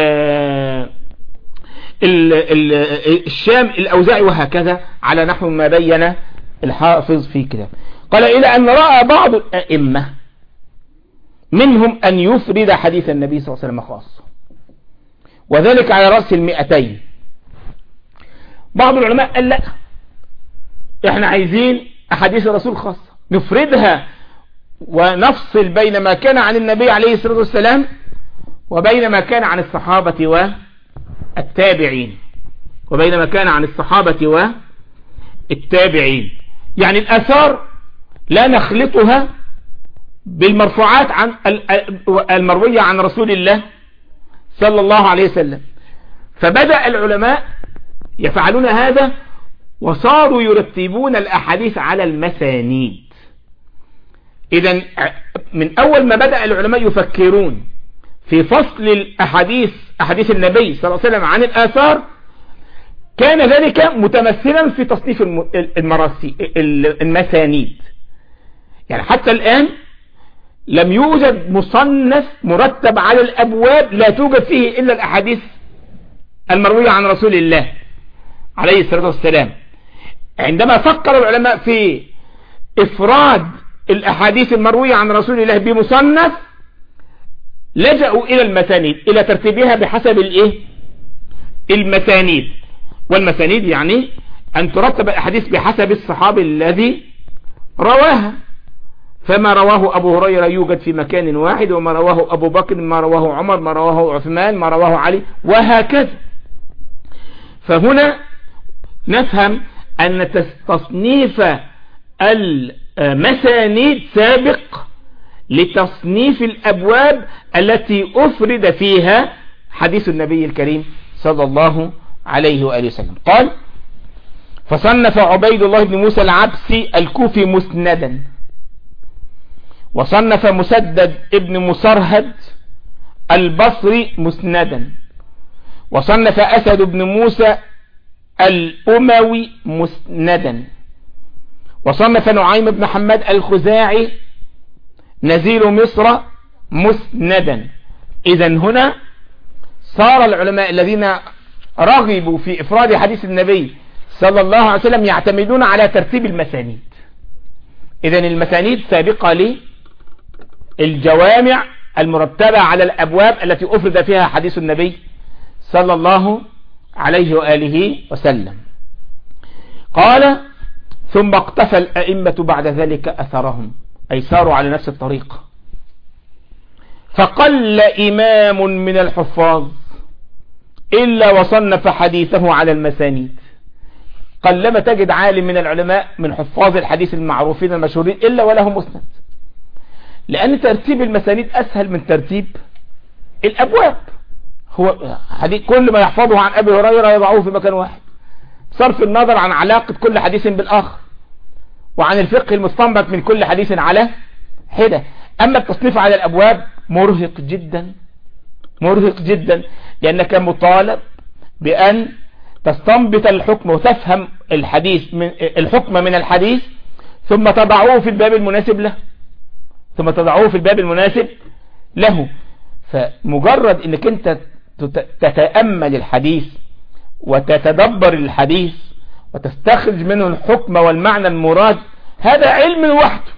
الشام الأوزاعي، وهكذا على نحو ما بين الحافظ في كتاب. قال إلى أن رأى بعض الأئمة منهم أن يفرد حديث النبي صلى الله عليه وسلم خاصة، وذلك على رأس المئتين. بعض العلماء قال لا، احنا عايزين أحاديث الرسول خاصة نفردها ونفصل بين ما كان عن النبي عليه الصلاة والسلام وبين ما كان عن الصحابة والتابعين وبين ما كان عن الصحابة والتابعين. يعني الآثار لا نخلطها بالمرفوعات عن المروية عن رسول الله صلى الله عليه وسلم. فبدأ العلماء يفعلون هذا وصاروا يرتبون الأحاديث على المسانيد. إذن من أول ما بدأ العلماء يفكرون في فصل الأحاديث أحاديث النبي صلى الله عليه وسلم عن الآثار، كان ذلك متمثلا في تصنيف المراسي المسانيد. يعني حتى الآن لم يوجد مصنف مرتب على الأبواب لا توجد فيه إلا الأحاديث المروية عن رسول الله عليه الصلاة والسلام. عندما فكر العلماء في إفراد الأحاديث المروية عن رسول الله بمصنف، لجأوا إلى المسانيد، إلى ترتيبها بحسب الإيه المسانيد. والمسانيد يعني أن ترتب الأحاديث بحسب الصحابي الذي رواها. فما رواه أبو هريرة يوجد في مكان واحد، وما رواه أبو بكر، ما رواه عمر، ما رواه عثمان، ما رواه علي، وهكذا. فهنا نفهم أن تصنيف المسانيد سابق لتصنيف الأبواب التي أفرد فيها حديث النبي الكريم صلى الله عليه وآله وسلم. قال: فصنف عبيد الله بن موسى العبسي الكوفي مسندا، وصنف مسدد ابن مسرهد البصري مسندا، وصنف أسد بن موسى الأموي مسندا، وصنف نعيم بن حماد الخزاعي نزيل مصر مسندا. إذن هنا صار العلماء الذين رغبوا في إفراد حديث النبي صلى الله عليه وسلم يعتمدون على ترتيب المسانيد. إذن المسانيد سابقة للجوامع المرتبة على الأبواب التي أفرد فيها حديث النبي صلى الله عليه وآله وسلم. قال: ثم اقتفى الأئمة بعد ذلك أثرهم، أي ساروا على نفس الطريق. فقل إمام من الحفاظ إلا وصنف حديثه على المسانيد. قلما تجد عالم من العلماء من حفاظ الحديث المعروفين المشهورين إلا وله مسند، لأن ترتيب المسانيد أسهل من ترتيب الأبواب. هو حديث كل ما يحفظه عن أبي هريرة يضعوه في مكان واحد، صرف النظر عن علاقة كل حديث بالآخر وعن الفقه المستنبط من كل حديث على حدة. أما التصنيف على الأبواب مرهق جدا مرهق جدا، لأنك مطالب بأن تستنبط الحكم وتفهم الحديث من الحكم من الحديث، ثم تضعوه في الباب المناسب له ثم تضعوه في الباب المناسب له. فمجرد انك انت تتأمل الحديث وتتدبر الحديث وتستخرج منه الحكم والمعنى المراد، هذا علم لوحده،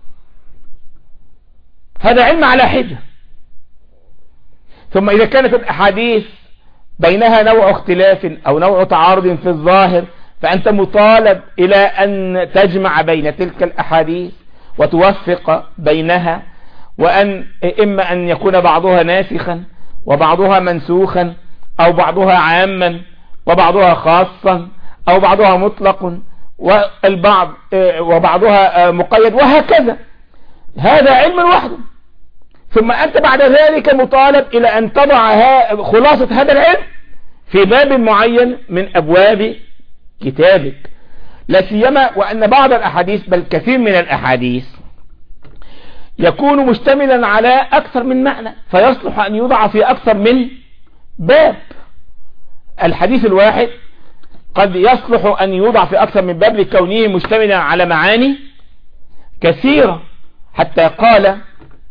هذا علم على حدة. ثم إذا كانت الأحاديث بينها نوع اختلاف أو نوع تعارض في الظاهر، فأنت مطالب إلى أن تجمع بين تلك الأحاديث وتوفق بينها، وأن إما أن يكون بعضها ناسخا وبعضها منسوخا، أو بعضها عاما وبعضها خاصا، أو بعضها مطلق والبعض وبعضها مقيد، وهكذا. هذا علم وحده. ثم أنت بعد ذلك مطالب إلى أن تضع خلاصة هذا العلم في باب معين من أبواب كتابك، لا سيما وأن بعض الأحاديث بل كثير من الأحاديث يكون مشتملا على أكثر من معنى، فيصلح أن يوضع في أكثر من باب. الحديث الواحد قد يصلح أن يوضع في أكثر من باب لكونه مشتملا على معاني كثيرة. حتى قال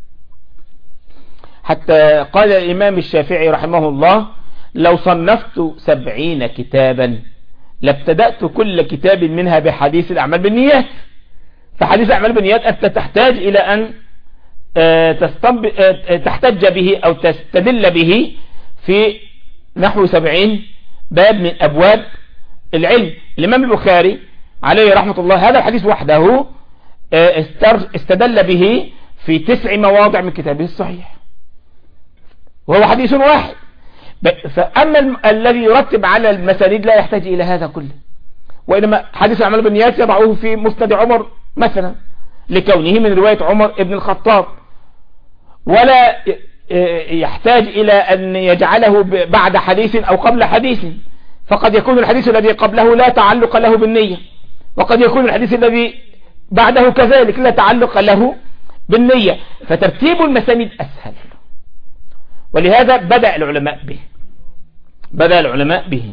حتى قال الإمام الشافعي رحمه الله: لو صنفت سبعين كتابا لابتدأت كل كتاب منها بحديث الأعمال بالنيات. فحديث الأعمال بالنيات أنت تحتاج إلى أن تحتج به أو تستدل به في نحو سبعين باب من أبواب العلم. الإمام البخاري عليه رحمة الله هذا الحديث وحده استدل به في تسع مواضع من كتابه الصحيح، وهو حديث واحد. فأما الذي يرتب على المسانيد لا يحتاج إلى هذا كله، وإنما حديث الأعمال بالنيات يضعه في مسند عمر مثلا لكونه من رواية عمر ابن الخطاب، ولا يحتاج إلى أن يجعله بعد حديث أو قبل حديث، فقد يكون الحديث الذي قبله لا تعلق له بالنية، وقد يكون الحديث الذي بعده كذلك لا تعلق له بالنية. فترتيب المسانيد أسهل، ولهذا بدأ العلماء به بدأ العلماء به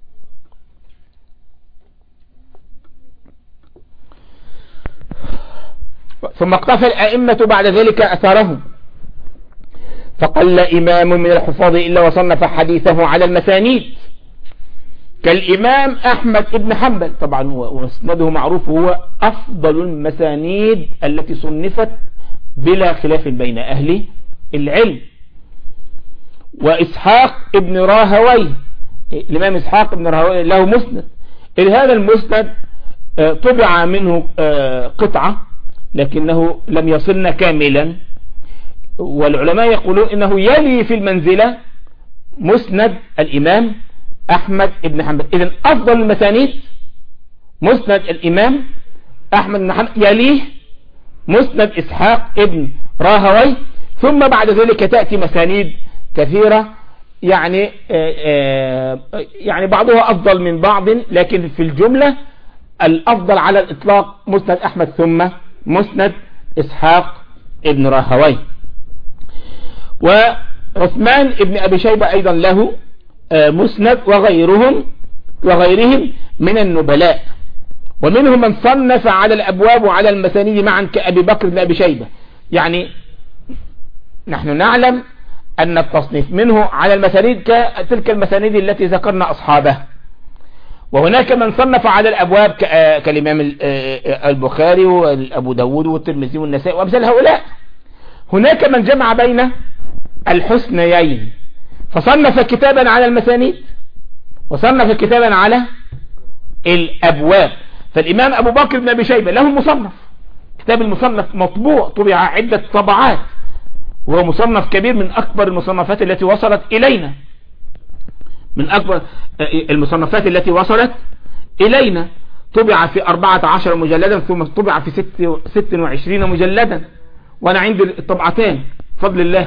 ثم اقتفى الأئمة بعد ذلك أثارهم. فقل إمام من الحفاظ إلا وصنف حديثه على المسانيد، كالإمام أحمد بن حنبل. طبعا ومسنده معروف، هو أفضل المسانيد التي صنفت بلا خلاف بين أهل العلم. وإسحاق ابن راهويه، الإمام إسحاق ابن راهويه له مسند. هذا المسند طبع منه قطعة لكنه لم يصلنا كاملا، والعلماء يقولون إنه يلي في المنزلة مسند الإمام أحمد بن حنبل. إذن أفضل المسانيد مسند الإمام أحمد بن حنبل، يليه مسند إسحاق ابن راهويه، ثم بعد ذلك تأتي مسانيد كثيرة يعني يعني بعضها أفضل من بعض، لكن في الجملة الأفضل على الإطلاق مسند أحمد ثم مسند إسحاق ابن راهويه. وعثمان ابن أبي شيبة أيضا له مسند، وغيرهم وغيرهم من النبلاء، ومنهم من صنف على الأبواب وعلى المسانيد معا كأبي بكر بن أبي شيبة. يعني نحن نعلم أن التصنيف منه على المسانيد كتلك المسانيد التي ذكرنا أصحابها، وهناك من صنف على الأبواب كالإمام البخاري والأبو داود والترمذي والنسائي وأمثال هؤلاء. هناك من جمع بين الحسنيين فصنف كتابا على المسانيد وصنف كتابا على الأبواب. فالإمام أبو بكر بن أبي شيبة له مصنف، كتاب المصنف مطبوع، طبع عدة طبعات، وهو مصنف كبير من أكبر المصنفات التي وصلت إلينا، من أكبر المصنفات التي وصلت إلينا. طبع في أربعة عشر مجلدا، ثم طبع في ست وعشرين مجلدا، وأنا عندي الطبعتين فضل الله.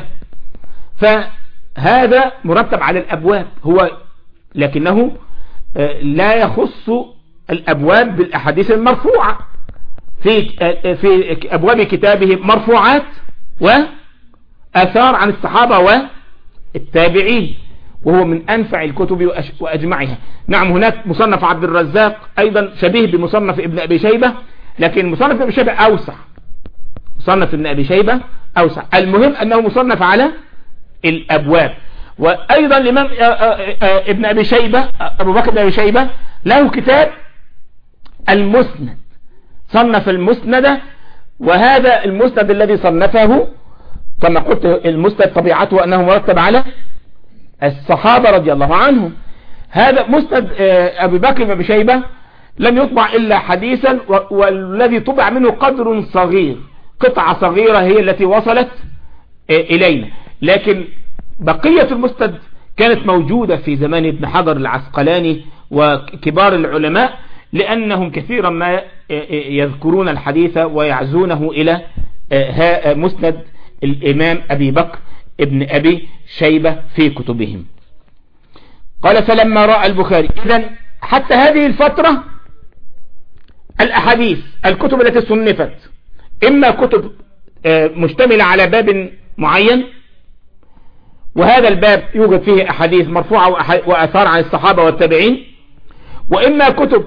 فهذا مرتب على الأبواب هو، لكنه لا يخص الأبواب بالأحاديث المرفوعة. في في أبواب كتابه مرفوعات وآثار عن الصحابة والتابعين، وهو من أنفع الكتب وأجمعها. نعم هناك مصنف عبد الرزاق أيضا شبيه بمصنف ابن أبي شيبة، لكن مصنف ابن أبي شيبة أوسع، مصنف ابن أبي شيبة أوسع. المهم أنه مصنف على الأبواب. وأيضا الإمام ابن أبي شيبة أبو بكر بن أبي شيبة له كتاب المسند، صنف المسند، وهذا المسند الذي صنفه كما قلت المسند طبيعته أنه مرتب على الصحابة رضي الله عنهم. هذا مسند أبي بكر بن أبي شيبة لم يطبع إلا حديثا، والذي طبع منه قدر صغير، قطعة صغيرة هي التي وصلت إلينا، لكن بقية المسند كانت موجودة في زمان ابن حجر العسقلاني وكبار العلماء، لأنهم كثيرا ما يذكرون الحديث ويعزونه إلى مسند الإمام أبي بكر ابن أبي شيبة في كتبهم. قال فلما رأى البخاري، إذن حتى هذه الفترة الأحاديث الكتب التي صنفت إما كتب مشتملة على باب معين، وهذا الباب يوجد فيه أحاديث مرفوعة وآثار عن الصحابة والتابعين، وإما كتب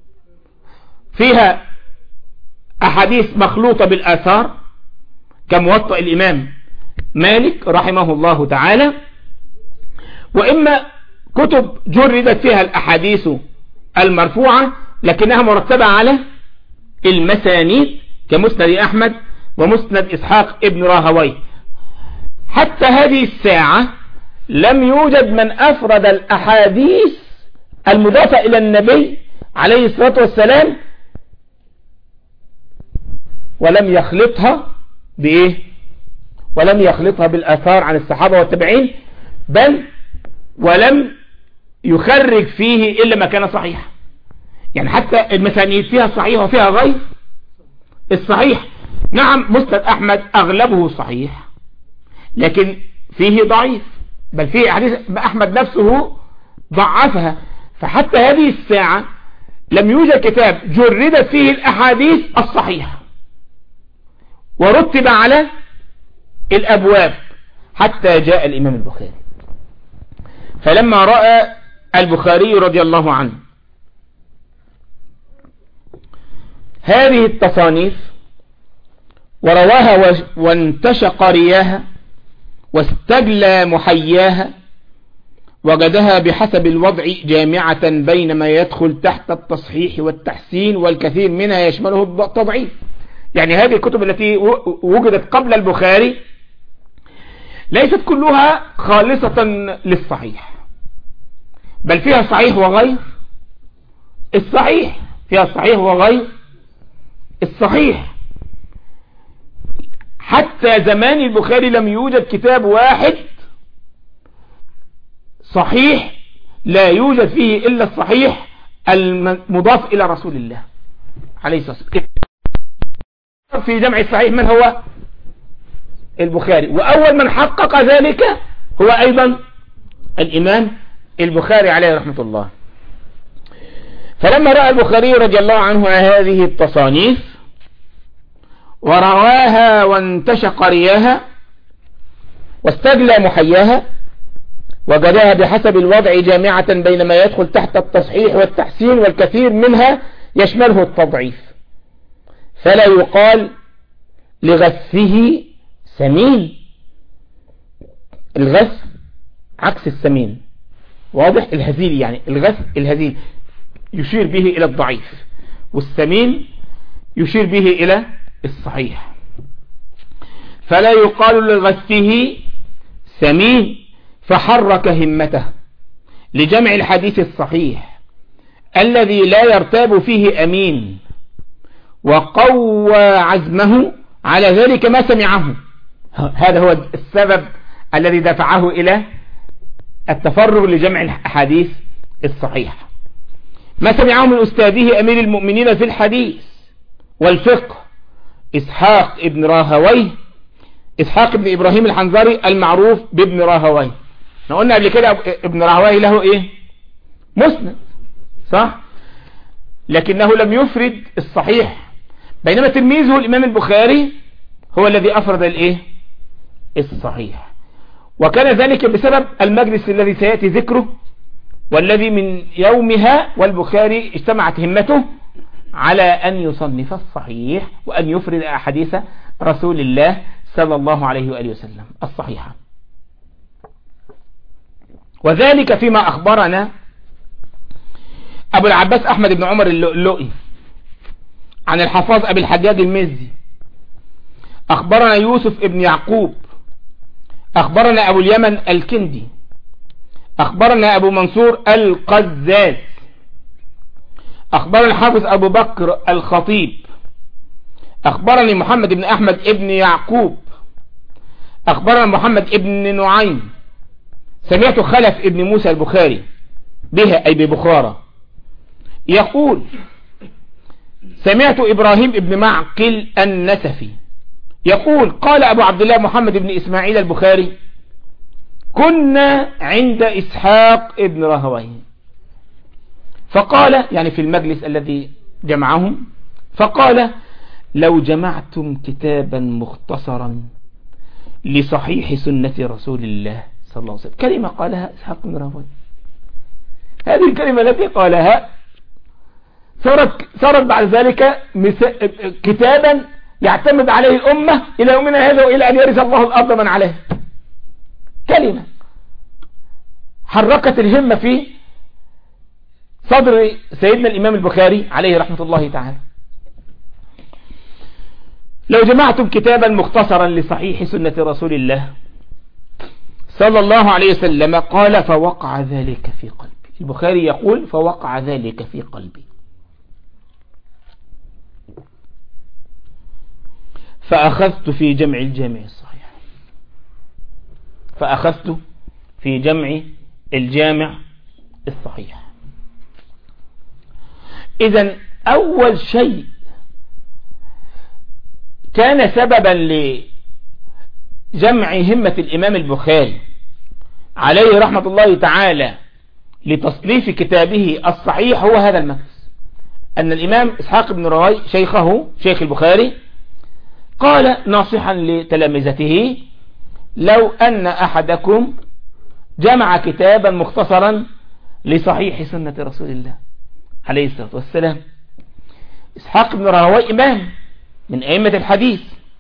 فيها أحاديث مخلوطة بالآثار كموطأ الإمام مالك رحمه الله تعالى، وإما كتب جردت فيها الأحاديث المرفوعة لكنها مرتبة على المسانيد كمسند أحمد ومسند إسحاق ابن راهويه. حتى هذه الساعة لم يوجد من أفرد الأحاديث المضافة إلى النبي عليه الصلاة والسلام ولم يخلطها بإيه؟ ولم يخلطها بالآثار عن الصحابة والتابعين، بل ولم يخرج فيه إلا ما كان صحيح. يعني حتى المسانيد فيها صحيح وفيها غير الصحيح. نعم مسند أحمد أغلبه صحيح لكن فيه ضعيف، بل فيه حديث أحمد نفسه ضعفها. فحتى هذه الساعة لم يوجد كتاب جردت فيه الأحاديث الصحيحة ورتب على الأبواب حتى جاء الإمام البخاري. فلما رأى البخاري رضي الله عنه هذه التصانيف ورواها وانتشق رياها واستجلى محياها، وجدها بحسب الوضع جامعة بين ما يدخل تحت التصحيح والتحسين، والكثير منها يشمله التضعيف. يعني هذه الكتب التي وجدت قبل البخاري ليست كلها خالصة للصحيح، بل فيها صحيح وغير الصحيح، فيها الصحيح وغير الصحيح. حتى زمان البخاري لم يوجد كتاب واحد صحيح لا يوجد فيه إلا الصحيح المضاف إلى رسول الله عليه الصلاة والسلام. في جمع الصحيح من هو؟ البخاري، وأول من حقق ذلك هو أيضا الإمام البخاري عليه رحمة الله. فلما رأى البخاري رضي الله عنه هذه التصانيف ورواها وانتشق رياها واستجلى محياها وجدها بحسب الوضع جامعة بين ما يدخل تحت التصحيح والتحسين، والكثير منها يشمله التضعيف، فلا يقال لغثه سمين. الغث عكس السمين، واضح؟ الهزيل يعني الغث الهزيل يشير به إلى الضعيف، والسمين يشير به إلى الصحيح. فلا يقال لغثه سمين، فحرك همته لجمع الحديث الصحيح الذي لا يرتاب فيه أمين، وقوى عزمه على ذلك ما سمعه. هذا هو السبب الذي دفعه إلى التفرغ لجمع الحديث الصحيح، ما سمعه من أستاذه أمير المؤمنين في الحديث والفقه إسحاق ابن راهويه، إسحاق ابن إبراهيم الحنظري المعروف بابن راهويه. احنا قلنا قبل كده ابن راهويه له إيه؟ مسند، صح؟ لكنه لم يفرد الصحيح، بينما تلميذه الإمام البخاري هو الذي أفرد الإيه؟ الصحيح. وكان ذلك بسبب المجلس الذي سيأتي ذكره، والذي من يومها والبخاري اجتمعت همته على أن يصنف الصحيح وأن يفرد أحاديث رسول الله صلى الله عليه وآله وسلم الصحيحة. وذلك فيما أخبرنا أبو العباس أحمد بن عمر اللؤلؤي عن الحفاظ أبي الحجاج المزي، أخبرنا يوسف ابن يعقوب، أخبرنا أبو اليمن الكندي، أخبرنا أبو منصور القزاز، أخبرنا الحافظ أبو بكر الخطيب، أخبرني محمد بن أحمد ابن يعقوب، أخبرنا محمد ابن نعيم، سمعت خلف ابن موسى البخاري بها أي ببخارى يقول سمعت إبراهيم ابن معقل النسفي يقول قال أبو عبد الله محمد بن إسماعيل البخاري كنا عند إسحاق ابن راهويه، فقال يعني في المجلس الذي جمعهم، فقال لو جمعتم كتابا مختصرا لصحيح سنة رسول الله صلى الله عليه وسلم. كلمة قالها إسحاق بن راهويه، هذه الكلمة التي قالها صارت صارت بعد ذلك كتابا يعتمد عليه الأمة إلى يومنا هذا وإلى أن يرث الله الأرض من عليه. كلمة حركت الهمة في صدر سيدنا الإمام البخاري عليه رحمة الله تعالى. لو جمعتم كتابا مختصرا لصحيح سنة رسول الله صلى الله عليه وسلم، قال فوقع ذلك في قلبي. البخاري يقول فوقع ذلك في قلبي، فأخذت في جمع الجامع الصحيح، فأخذت في جمع الجامع الصحيح. إذن أول شيء كان سببا لجمع همة الإمام البخاري عليه رحمة الله تعالى لتصنيف كتابه الصحيح هو هذا المجلس، أن الإمام إسحاق بن راهويه شيخه شيخ البخاري قال ناصحا لتلامذته لو أن أحدكم جمع كتابا مختصرا لصحيح سنة رسول الله عليه الصلاة والسلام. إسحاق بن راهويه إمام من أئمة الحديث،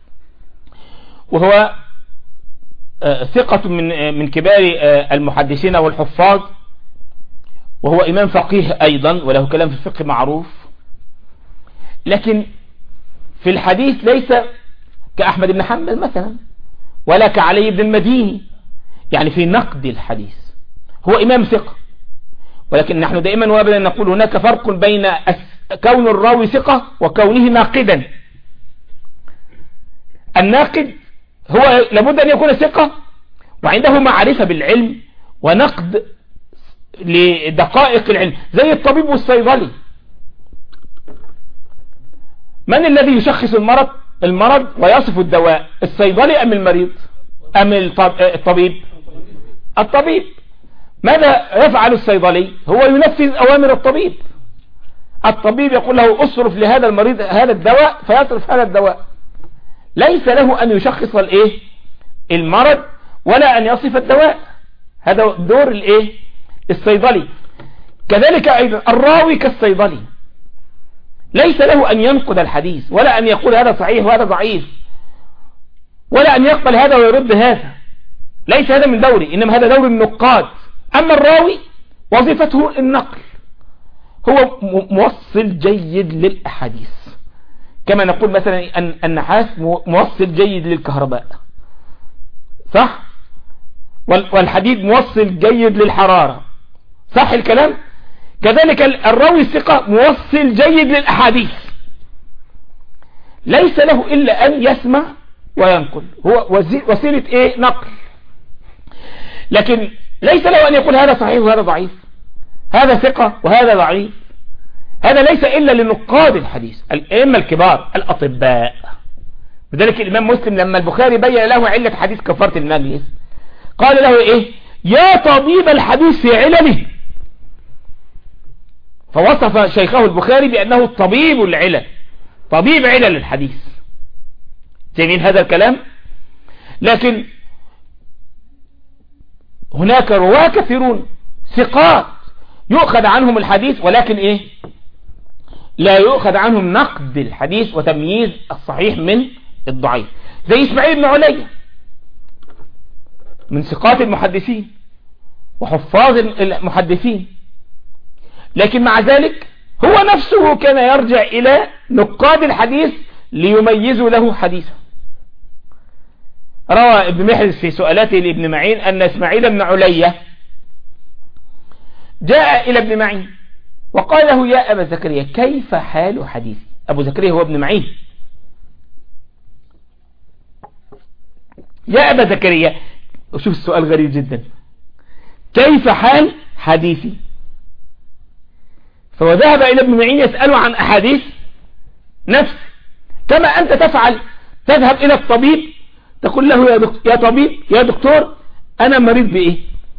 وهو ثقة من من كبار المحدثين والحفاظ، وهو إمام فقيه أيضا وله كلام في الفقه معروف، لكن في الحديث ليس كأحمد بن حنبل مثلا ولا كعلي بن المديني، يعني في نقد الحديث هو إمام ثقة، ولكن نحن دائما وابدا نقول هناك فرق بين كون الراوي ثقة وكونه ناقدا. الناقد هو لابد أن يكون ثقة وعنده معرفة بالعلم ونقد لدقائق العلم، زي الطبيب والصيدلي. من الذي يشخص المرض؟ المرض ويصف الدواء، الصيدلي أم المريض أم الطبيب؟ الطبيب. ماذا يفعل الصيدلي؟ هو ينفذ أوامر الطبيب. الطبيب يقول له اصرف لهذا المريض هذا الدواء فيصرف هذا الدواء، ليس له أن يشخص الايه المرض ولا أن يصف الدواء. هذا دور الايه الصيدلي. كذلك أيضا الراوي كالصيدلي، ليس له أن ينقد الحديث ولا أن يقول هذا صحيح وهذا ضعيف ولا أن يقبل هذا ويرد هذا، ليس هذا من دوري، إنما هذا دور النقاد. أما الراوي وظيفته النقل، هو موصل جيد للأحاديث، كما نقول مثلا أن النحاس موصل جيد للكهرباء، صح؟ والحديد موصل جيد للحرارة، صح الكلام؟ كذلك الراوي الثقة موصل جيد للأحاديث، ليس له إلا أن يسمع وينقل، هو وسيلة إيه؟ نقل. لكن ليس له أن يقول هذا صحيح وهذا ضعيف، هذا ثقة وهذا ضعيف، هذا ليس إلا لنقاد الحديث، الأئمة الكبار الأطباء. لذلك الإمام مسلم لما البخاري بين له علة حديث كفارة المجلس قال له إيه؟ يا طبيب الحديث في علله، فوصف شيخه البخاري بأنه طبيب العلل، طبيب علل الحديث. جميل هذا الكلام. لكن هناك رواة كثيرون ثقات يؤخذ عنهم الحديث، ولكن ايه لا يؤخذ عنهم نقد الحديث وتمييز الصحيح من الضعيف، زي اسماعيل بن علية من ثقات المحدثين وحفاظ المحدثين، لكن مع ذلك هو نفسه كان يرجع إلى نقاد الحديث ليميزوا له حديثه. روى ابن محرز في سؤالاته لابن معين أن اسماعيل بن علية جاء إلى ابن معين وقال له يا أبا زكريا كيف حال حديثي؟ أبو زكريا هو ابن معين. يا أبا زكريا، وشوف السؤال غريب جدا، كيف حال حديثي؟ فهو ذهب إلى ابن معين يسأله عن أحاديث نفس، كما أنت تفعل، تذهب إلى الطبيب تقول له يا, دك... يا طبيب يا دكتور أنا مريض بإيه؟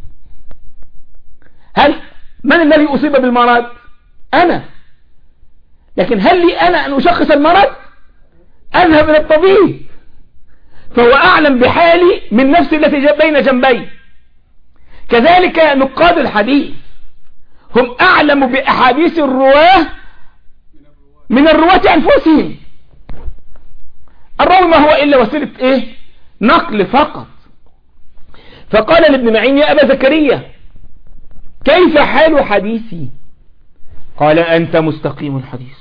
هل من الذي أصيب بالمرض؟ أنا. لكن هل لي أنا أن أشخص المرض؟ أذهب إلى الطبيب، فهو أعلم بحالي من نفسي التي بين جنبي. كذلك نقاد الحديث هم أعلم بأحاديث الرواه من الرواة أنفسهم. الراوي ما هو إلا وسيلة إيه؟ نقل فقط. فقال لابن معين يا أبا زكريا كيف حال حديثي؟ قال أنت مستقيم الحديث.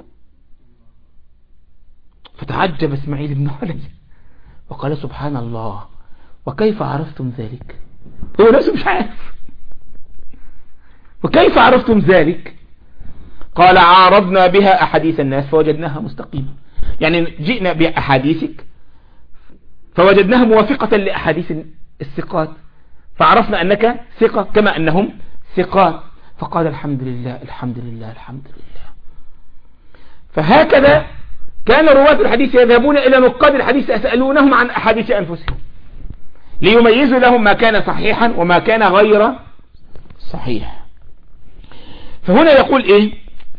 فتعجب اسماعيل بن علية وقال سبحان الله، وكيف عرفتم ذلك؟ هو نفسه مش عارف، وكيف عرفتم ذلك؟ قال عارضنا بها أحاديث الناس فوجدناها مستقيمة. يعني جئنا بأحاديثك فوجدناها موافقة لأحاديث الثقات، فعرفنا أنك ثقة كما أنهم ثقات. فقال الحمد لله الحمد لله الحمد لله. فهكذا كان رواة الحديث يذهبون إلى نقاد الحديث يسألونهم عن أحاديث أنفسهم ليميزوا لهم ما كان صحيحا وما كان غير صحيح. فهنا يقول إيه؟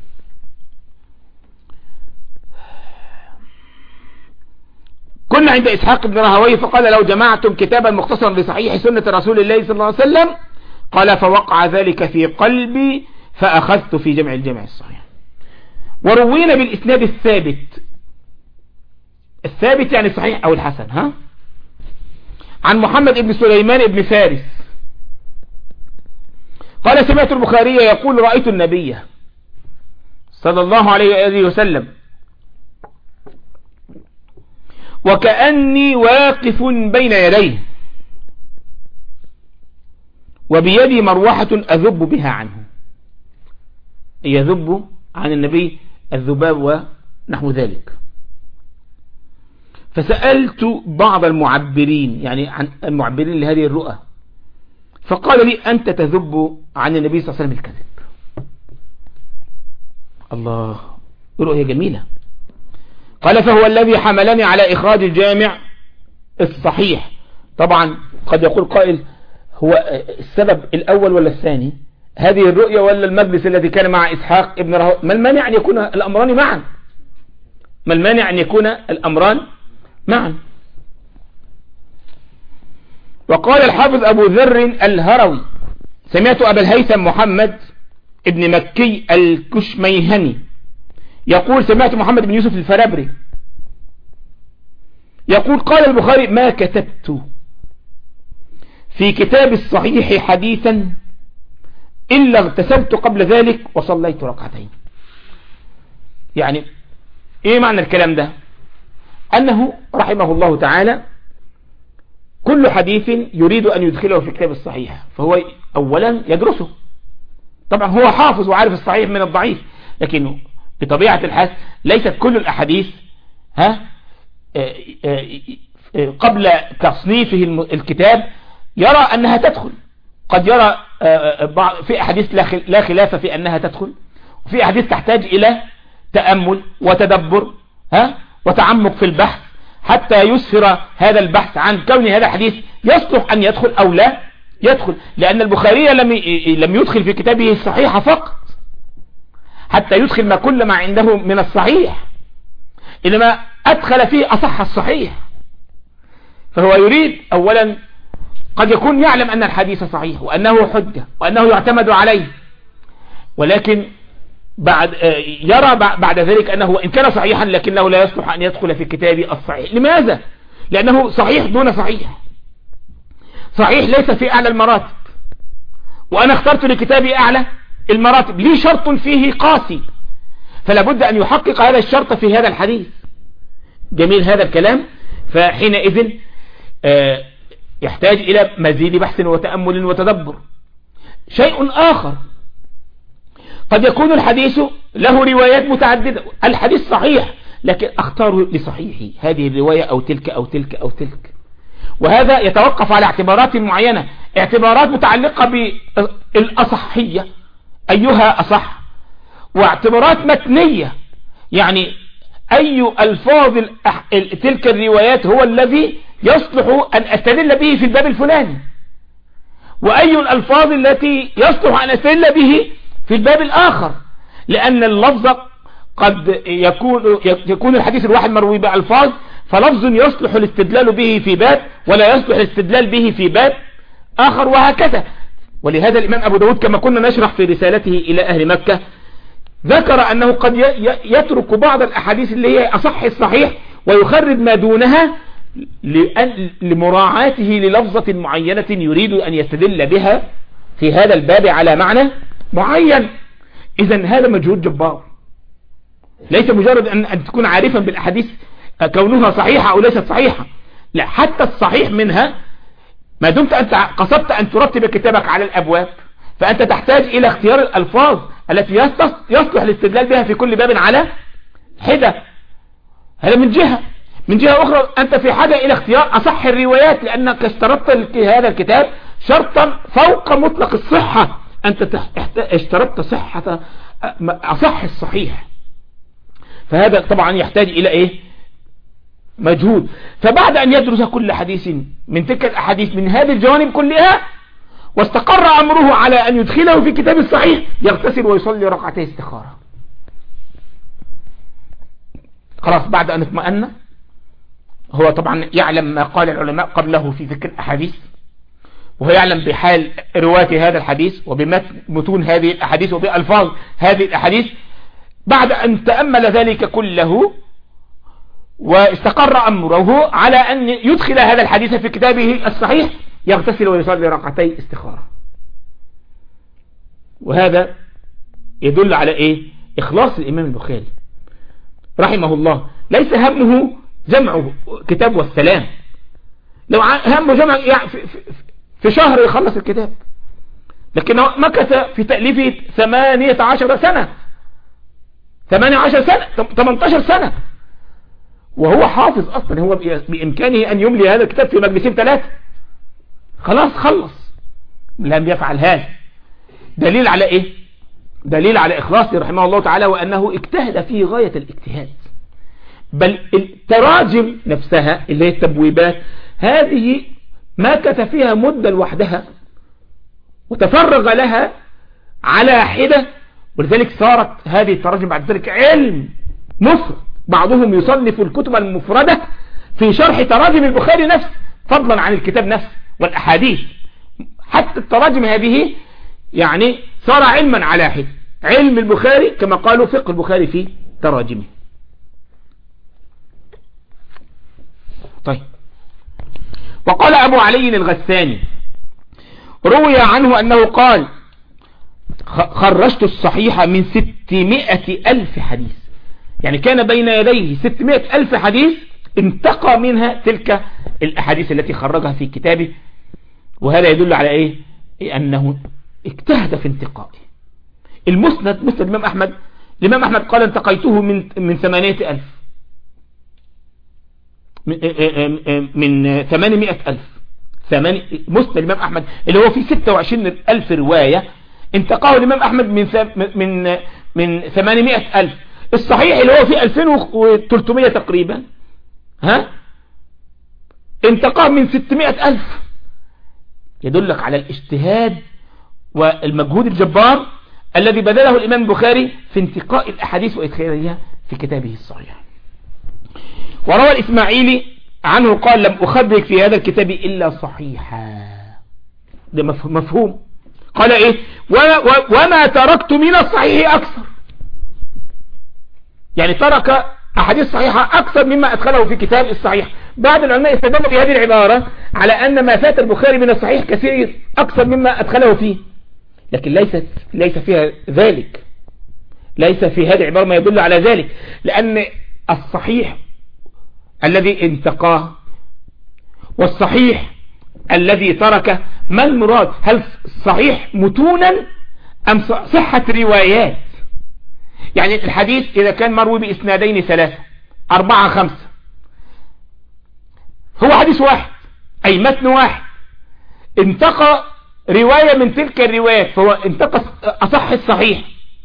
كنا عند إسحاق بن راهويه فقال لو جمعتم كتابا مختصرا لصحيح سنة رسول الله صلى الله عليه وسلم، قال فوقع ذلك في قلبي فأخذت في جمع الجمع الصحيح. وروينا بالإسناد الثابت، الثابت يعني الصحيح أو الحسن، ها، عن محمد بن سليمان بن فارس قال سمعت البخاري يقول رأيت النبي صلى الله عليه وآله وسلم وكأني واقف بين يديه وبيدي مروحة أذب بها عنه، يذب عن النبي الذباب ونحو ذلك. فسألت بعض المعبرين، يعني عن المعبرين لهذه الرؤى، فقال لي أنت تذب عن النبي صلى الله عليه وسلم الكذب. الله، رؤية جميلة. قال فهو الذي حملني على إخراج الجامع الصحيح. طبعا قد يقول قائل هو السبب الأول ولا الثاني، هذه الرؤية ولا المجلس الذي كان مع إسحاق ابن راهويه؟ ما المانع أن يكون الأمران معا؟ ما المانع أن يكون الأمران معا؟ وقال الحافظ أبو ذر الهروي سمعت أبا الهيثم محمد ابن مكي الكشميهني يقول سمعت محمد بن يوسف الفرابري يقول قال البخاري ما كتبت في كتاب الصحيح حديثا إلا اغتسلت قبل ذلك وصليت ركعتين. يعني ايه معنى الكلام ده؟ أنه رحمه الله تعالى كل حديث يريد أن يدخله في كتاب الصحيح فهو أولا يدرسه. طبعا هو حافظ وعارف الصحيح من الضعيف، لكنه بطبيعة الحال ليست كل الأحاديث ها قبل تصنيفه الكتاب يرى أنها تدخل. قد يرى في أحاديث لا خلاف في أنها تدخل، وفي أحاديث تحتاج إلى تأمل وتدبر ها وتعمق في البحث حتى يسفر هذا البحث عن كون هذا الحديث يصلح أن يدخل أو لا يدخل. لأن البخاري لم لم يدخل في كتابه الصحيح فقط حتى يدخل ما كل ما عنده من الصحيح، إنما أدخل فيه أصح الصحيح. فهو يريد أولا قد يكون يعلم أن الحديث صحيح وأنه حجة وأنه يعتمد عليه، ولكن بعد يرى بعد ذلك أنه إن كان صحيحا لكنه لا يصلح أن يدخل في كتاب الصحيح. لماذا؟ لأنه صحيح دون صحيح، صحيح ليس في أعلى المراتب، وأنا اخترت لكتابي أعلى المراتب، لي شرط فيه قاسي فلا بد أن يحقق هذا الشرط في هذا الحديث. جميل هذا الكلام. فحينئذ يحتاج إلى مزيد بحث وتأمل وتدبر. شيء آخر قد يكون الحديث له روايات متعددة، الحديث صحيح لكن اختار لصحيحي هذه الرواية أو تلك أو تلك أو تلك، وهذا يتوقف على اعتبارات معينة، اعتبارات متعلقة بالأصحية أيها أصح، واعتبارات متنية يعني أي ألفاظ تلك الروايات هو الذي يصلح أن أستدل به في الباب الفلاني، وأي الألفاظ التي يصلح أن أستدل به في الباب الآخر. لأن اللفظ قد يكون يكون الحديث الواحد مروي بألفاظ، فلفظ يصلح الاستدلال به في باب ولا يصلح الاستدلال به في باب آخر، وهكذا. ولهذا الإمام أبو داود كما كنا نشرح في رسالته إلى أهل مكة ذكر أنه قد يترك بعض الأحاديث اللي هي أصح الصحيح ويخرج ما دونها لمراعاته للفظة معينة يريد أن يستدل بها في هذا الباب على معنى معين. إذن هذا مجهود جبار، ليس مجرد أن, أن تكون عارفا بالأحاديث كونها صحيحة أو ليست صحيحة، لا، حتى الصحيح منها ما دمت أنت قصدت أن ترتب كتابك على الأبواب فأنت تحتاج إلى اختيار الألفاظ التي يصلح الاستدلال بها في كل باب على حدة. هذا من جهة. من جهة أخرى أنت في حاجة إلى اختيار أصح الروايات، لأنك اشترطت هذا الكتاب شرطا فوق مطلق الصحة، أنت اشترطت صحة أصح الصحيح. فهذا طبعا يحتاج إلى إيه؟ مجهود. فبعد أن يدرس كل حديث من تلك الأحاديث من هذه الجوانب كلها واستقر أمره على أن يدخله في كتاب الصحيح يغتسل ويصلي ركعتي استخارة. خلاص بعد أن اطمأن هو طبعا يعلم ما قال العلماء قبله في ذكر الأحاديث، وهو يعلم بحال رواة هذا الحديث وبمتون هذه الأحاديث وبألفاظ هذه الأحاديث. بعد أن تأمل ذلك كله واستقر أمره على أن يدخل هذا الحديث في كتابه الصحيح يغتسل ويصلي ركعتي استخارة. وهذا يدل على إيه؟ إخلاص الإمام البخاري رحمه الله. ليس همه جمع كتاب والسلام، لو همه جمع في شهر يخلص الكتاب، لكنه مكث في تأليفه ثمانية عشر سنة ثمانية عشر سنة ثمانية عشر سنة، وهو حافظ أصلا. هو بإمكانه أن يملي هذا الكتاب في مجلسين ثلاثة، خلاص خلص، لم يفعل هذا. دليل على إيه؟ دليل على إخلاصه رحمه الله تعالى، وأنه اجتهد فيه غاية الاجتهاد. بل التراجم نفسها اللي هي التبويبات هذه مكث فيها مدة لوحدها وتفرغ لها على حدة، ولذلك صارت هذه التراجم بعد ذلك علم مفرد. بعضهم يصنف الكتب المفردة في شرح تراجم البخاري نفسه فضلا عن الكتاب نفسه والأحاديث. حتى التراجم هذه يعني صار علما على حدة، علم البخاري كما قالوا فقه البخاري في تراجمه. طيب، وقال أبو علي الغساني روي عنه أنه قال خرجت الصحيح من ستمائة ألف حديث، يعني كان بين يديه ستمائة ألف حديث انتقى منها تلك الأحاديث التي خرجها في كتابه. وهذا يدل على إيه؟ أنه اجتهد في انتقائه. المسند مسند الإمام أحمد، الإمام أحمد قال انتقيته من من ثمانية ألف، من ثمانمائة ألف. مسند الإمام أحمد اللي هو فيه ستة وعشرين ألف رواية انتقاه الإمام أحمد من من من ثمانمائة ألف. الصحيح اللي هو فيه ألفين وثلاثمائة تقريبا ها انتقاه من ستمائة ألف. يدلك على الاجتهاد والمجهود الجبار الذي بذله الإمام البخاري في انتقاء الأحاديث وإدخالها في كتابه الصحيح. وروى الإسماعيلي عنه قال لم أخرج في هذا الكتاب إلا صحيحا. ده مفهوم. قال إيه؟ وما تركت من الصحيح أكثر، يعني ترك أحاديث صحيحة أكثر مما أدخله في كتاب الصحيح. بعض العلماء استدلوا بهذه العبارة على أن ما فات البخاري من الصحيح كثير أكثر مما أدخله فيه، لكن ليست ليس فيها ذلك، ليس في هذه العبارة ما يدل على ذلك، لأن الصحيح الذي انتقاه والصحيح الذي تركه ما المراد؟ هل صحيح متونا أم صحة روايات؟ يعني الحديث إذا كان مروي بإسنادين ثلاثة أربعة خمسة هو حديث واحد أي متن واحد، انتقى رواية من تلك الروايات فهو انتقى أصح الصحيح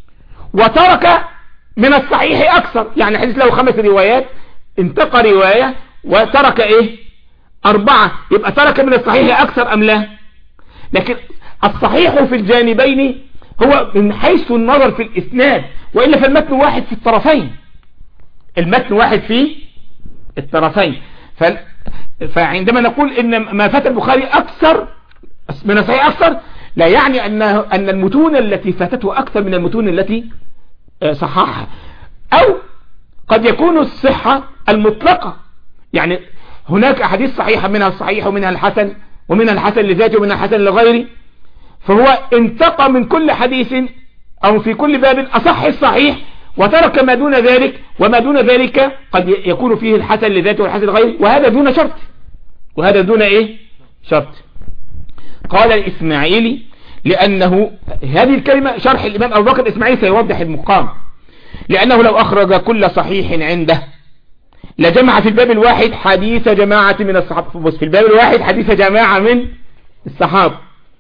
وترك من الصحيح أكثر. يعني الحديث له خمس روايات انتقى رواية وترك إيه أربعة، يبقى ترك من الصحيح أكثر أم لا؟ لكن الصحيح في الجانبين هو من حيث النظر في الإسناد، وإلا فالمتن واحد في الطرفين، المتن واحد في الطرفين. ف... فعندما نقول إن ما فات البخاري أكثر من الصحيح أكثر لا يعني أنه أن المتون التي فاتته أكثر من المتون التي صححها، أو قد يكون الصحة المطلقة، يعني هناك أحاديث صحيحة منها الصحيح ومنها الحسن ومنها الحسن لذاته ومنها الحسن لغيره، فهو انتقى من كل حديث أو في كل باب أصح الصحيح وترك ما دون ذلك، وما دون ذلك قد يكون فيه الحسن لذاته والحسن لغيره، وهذا دون شرط، وهذا دون إيه شرط. قال الإسماعيلي لأنه هذه الكلمة شرح الإمام أبو بكر الإسماعيلي سيوضح المقام، لأنه لو أخرج كل صحيح عنده لجمع في الباب الواحد حديث جماعة من الصحابة، في الباب الواحد حديث جماعة من الصحابة،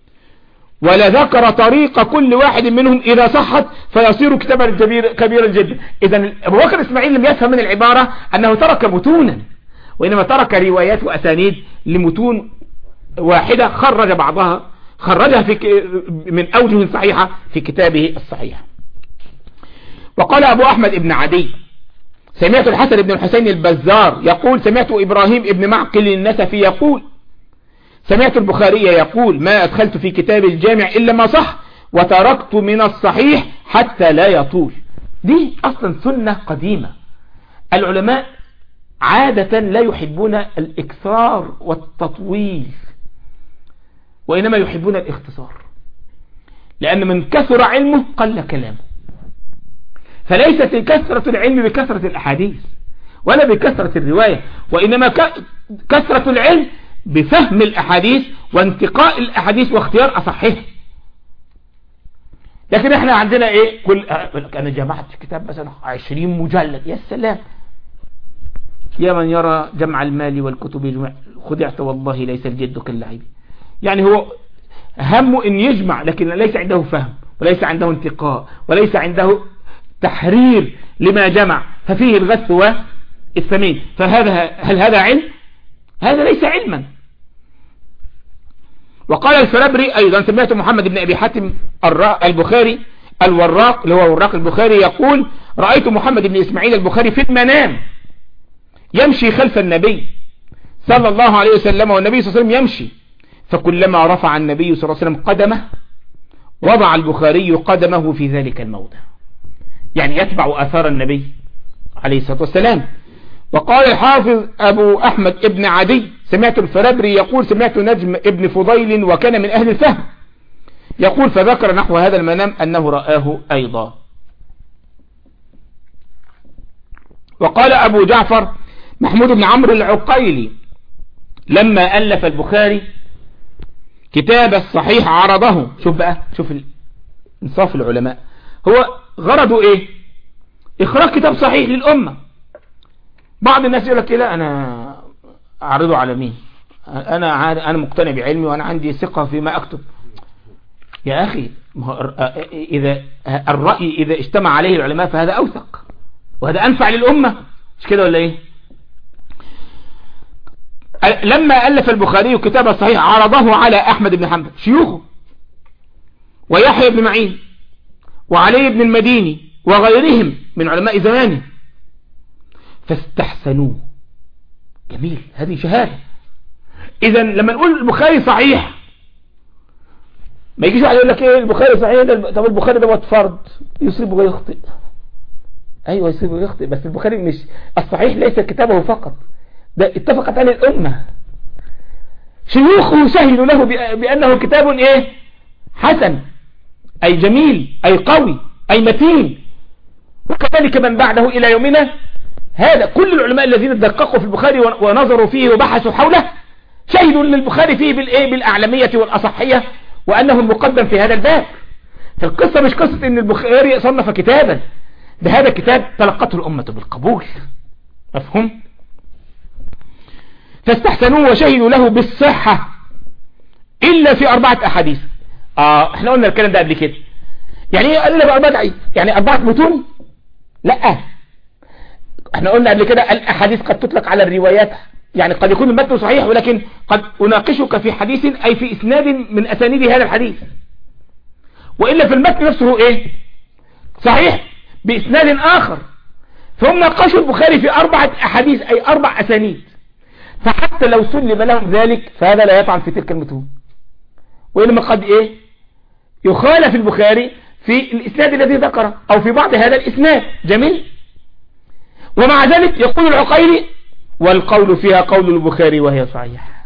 ولذكر طريق كل واحد منهم إذا صحت فيصير كتابا كبيرا جدا. إذن أبو بكر الإسماعيلي لم يفهم من العبارة أنه ترك متونا، وإنما ترك روايات وأسانيد لمتون واحدة خرج بعضها خرجها في من أوجه صحيحة في كتابه الصحيح. وقال أبو أحمد بن عدي سمعت الحسن بن الحسين البزار يقول سمعت إبراهيم بن معقل النسفي يقول سمعت البخاري يقول ما أدخلت في كتاب الجامع إلا ما صح وتركت من الصحيح حتى لا يطول. دي أصلا سنة قديمة، العلماء عادة لا يحبون الإكثار والتطويل وإنما يحبون الاختصار، لأن من كثر علمه قل كلامه. فليست كثرة العلم بكثرة الأحاديث ولا بكثرة الرواية، وإنما كثرة العلم بفهم الأحاديث وانتقاء الأحاديث واختيار أصحها. لكن احنا عندنا ايه كل انا جمعت في كتاب مثلا عشرين مجلد، يا سلام يا من يرى جمع المال والكتب خدعت والله ليس الجد كاللعب. يعني هو همه ان يجمع لكن ليس عنده فهم وليس عنده انتقاء وليس عنده تحرير لما جمع، ففيه الغث الثمين. فهذا هل هذا علم؟ هذا ليس علما. وقال الفرابري أيضا سمعت محمد بن أبي حاتم البخاري الوراق اللي هو وراق البخاري يقول رأيت محمد بن إسماعيل البخاري في المنام يمشي خلف النبي صلى الله عليه وسلم والنبي صلى الله عليه وسلم يمشي، فكلما رفع النبي صلى الله عليه وسلم قدمه وضع البخاري قدمه في ذلك الموضع، يعني يتبع آثار النبي عليه الصلاة والسلام. وقال الحافظ أبو أحمد ابن عدي سمعت الفرابري يقول سمعت نجم ابن فضيل وكان من أهل الفهم يقول فذكر نحو هذا المنام أنه رآه أيضا. وقال أبو جعفر محمود بن عمرو العقيلي لما ألف البخاري كتاب الصحيح عرضه، شوف بقى شوف انصاف العلماء، هو غرضه ايه؟ اخراج كتاب صحيح للأمة. بعض الناس يقول لك لا انا اعرضه على مين، انا انا مقتنع بعلمي وانا عندي ثقة فيما اكتب. يا اخي اذا الرأي اذا اجتمع عليه العلماء فهذا اوثق وهذا انفع للأمة، مش كده ولا ايه؟ لما ألف البخاري كتاب الصحيح عرضه على أحمد بن حنبل شيوخه ويحيى بن معين وعلي بن المديني وغيرهم من علماء زمانه فاستحسنوه. جميل، هذه شهادة. إذا لما نقول البخاري صحيح ما يجيش واحد يقول لك ايه البخاري صحيح ده، طب البخاري ده فرد يصيب ويخطئ. ايوه يصيب ويخطئ، بس البخاري مش الصحيح ليس كتابه فقط، ده اتفقت عليه الأمة. شيوخه شهدوا له بأنه كتاب ايه حسن أي جميل أي قوي أي متين، وكذلك من بعده إلى يومنا هذا. كل العلماء الذين دققوا في البخاري ونظروا فيه وبحثوا حوله شهدوا للبخاري فيه بالإيه بالأعلمية والأصحية وأنه المقدم في هذا الباب. فالقصة مش قصة ان البخاري صنف كتابا، ده هذا كتاب تلقته الأمة بالقبول. مفهوم؟ فاستحسنوه وشهدوا له بالصحة إلا في أربعة أحاديث. آه احنا قلنا الكلام ده قبل كده. يعني ايه قال لنا بأربعة يعني أربعة متون؟ لا، احنا قلنا قبل كده الأحاديث قد تطلق على الروايات، يعني قد يكون المتن صحيح ولكن قد أناقشك في حديث أي في إسناد من أسانيد هذا الحديث، وإلا في المتن نفسه إيه صحيح بإسناد آخر. فهم ناقشوا البخاري في أربعة أحاديث أي أربع أسانيد، فحتى لو سلم لهم ذلك فهذا لا يطعن في تلك المتون، وإنما قد إيه يخالف البخاري في الإسناد الذي ذكره أو في بعض هذا الإسناد. جميل. ومع ذلك يقول العقيلي والقول فيها قول البخاري وهي صحيح،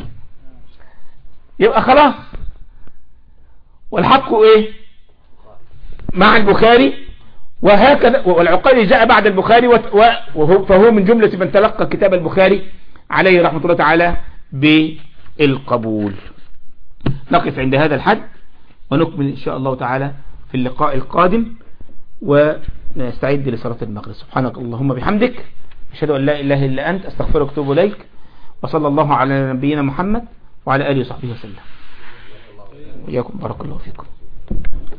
يبقى خلاص والحق إيه مع البخاري. وهكذا والعقيلي جاء بعد البخاري وهو فهو من جملة من تلقى كتاب البخاري عليه رحمة الله تعالى بالقبول. نقف عند هذا الحد ونكمل إن شاء الله تعالى في اللقاء القادم ونستعد لصلاة المغرب. سبحانك اللهم بحمدك أشهد أن لا إله إلا أنت أستغفرك وأتوب إليك، وصلى الله على نبينا محمد وعلى آله وصحبه وسلم. وإياكم بارك الله فيكم.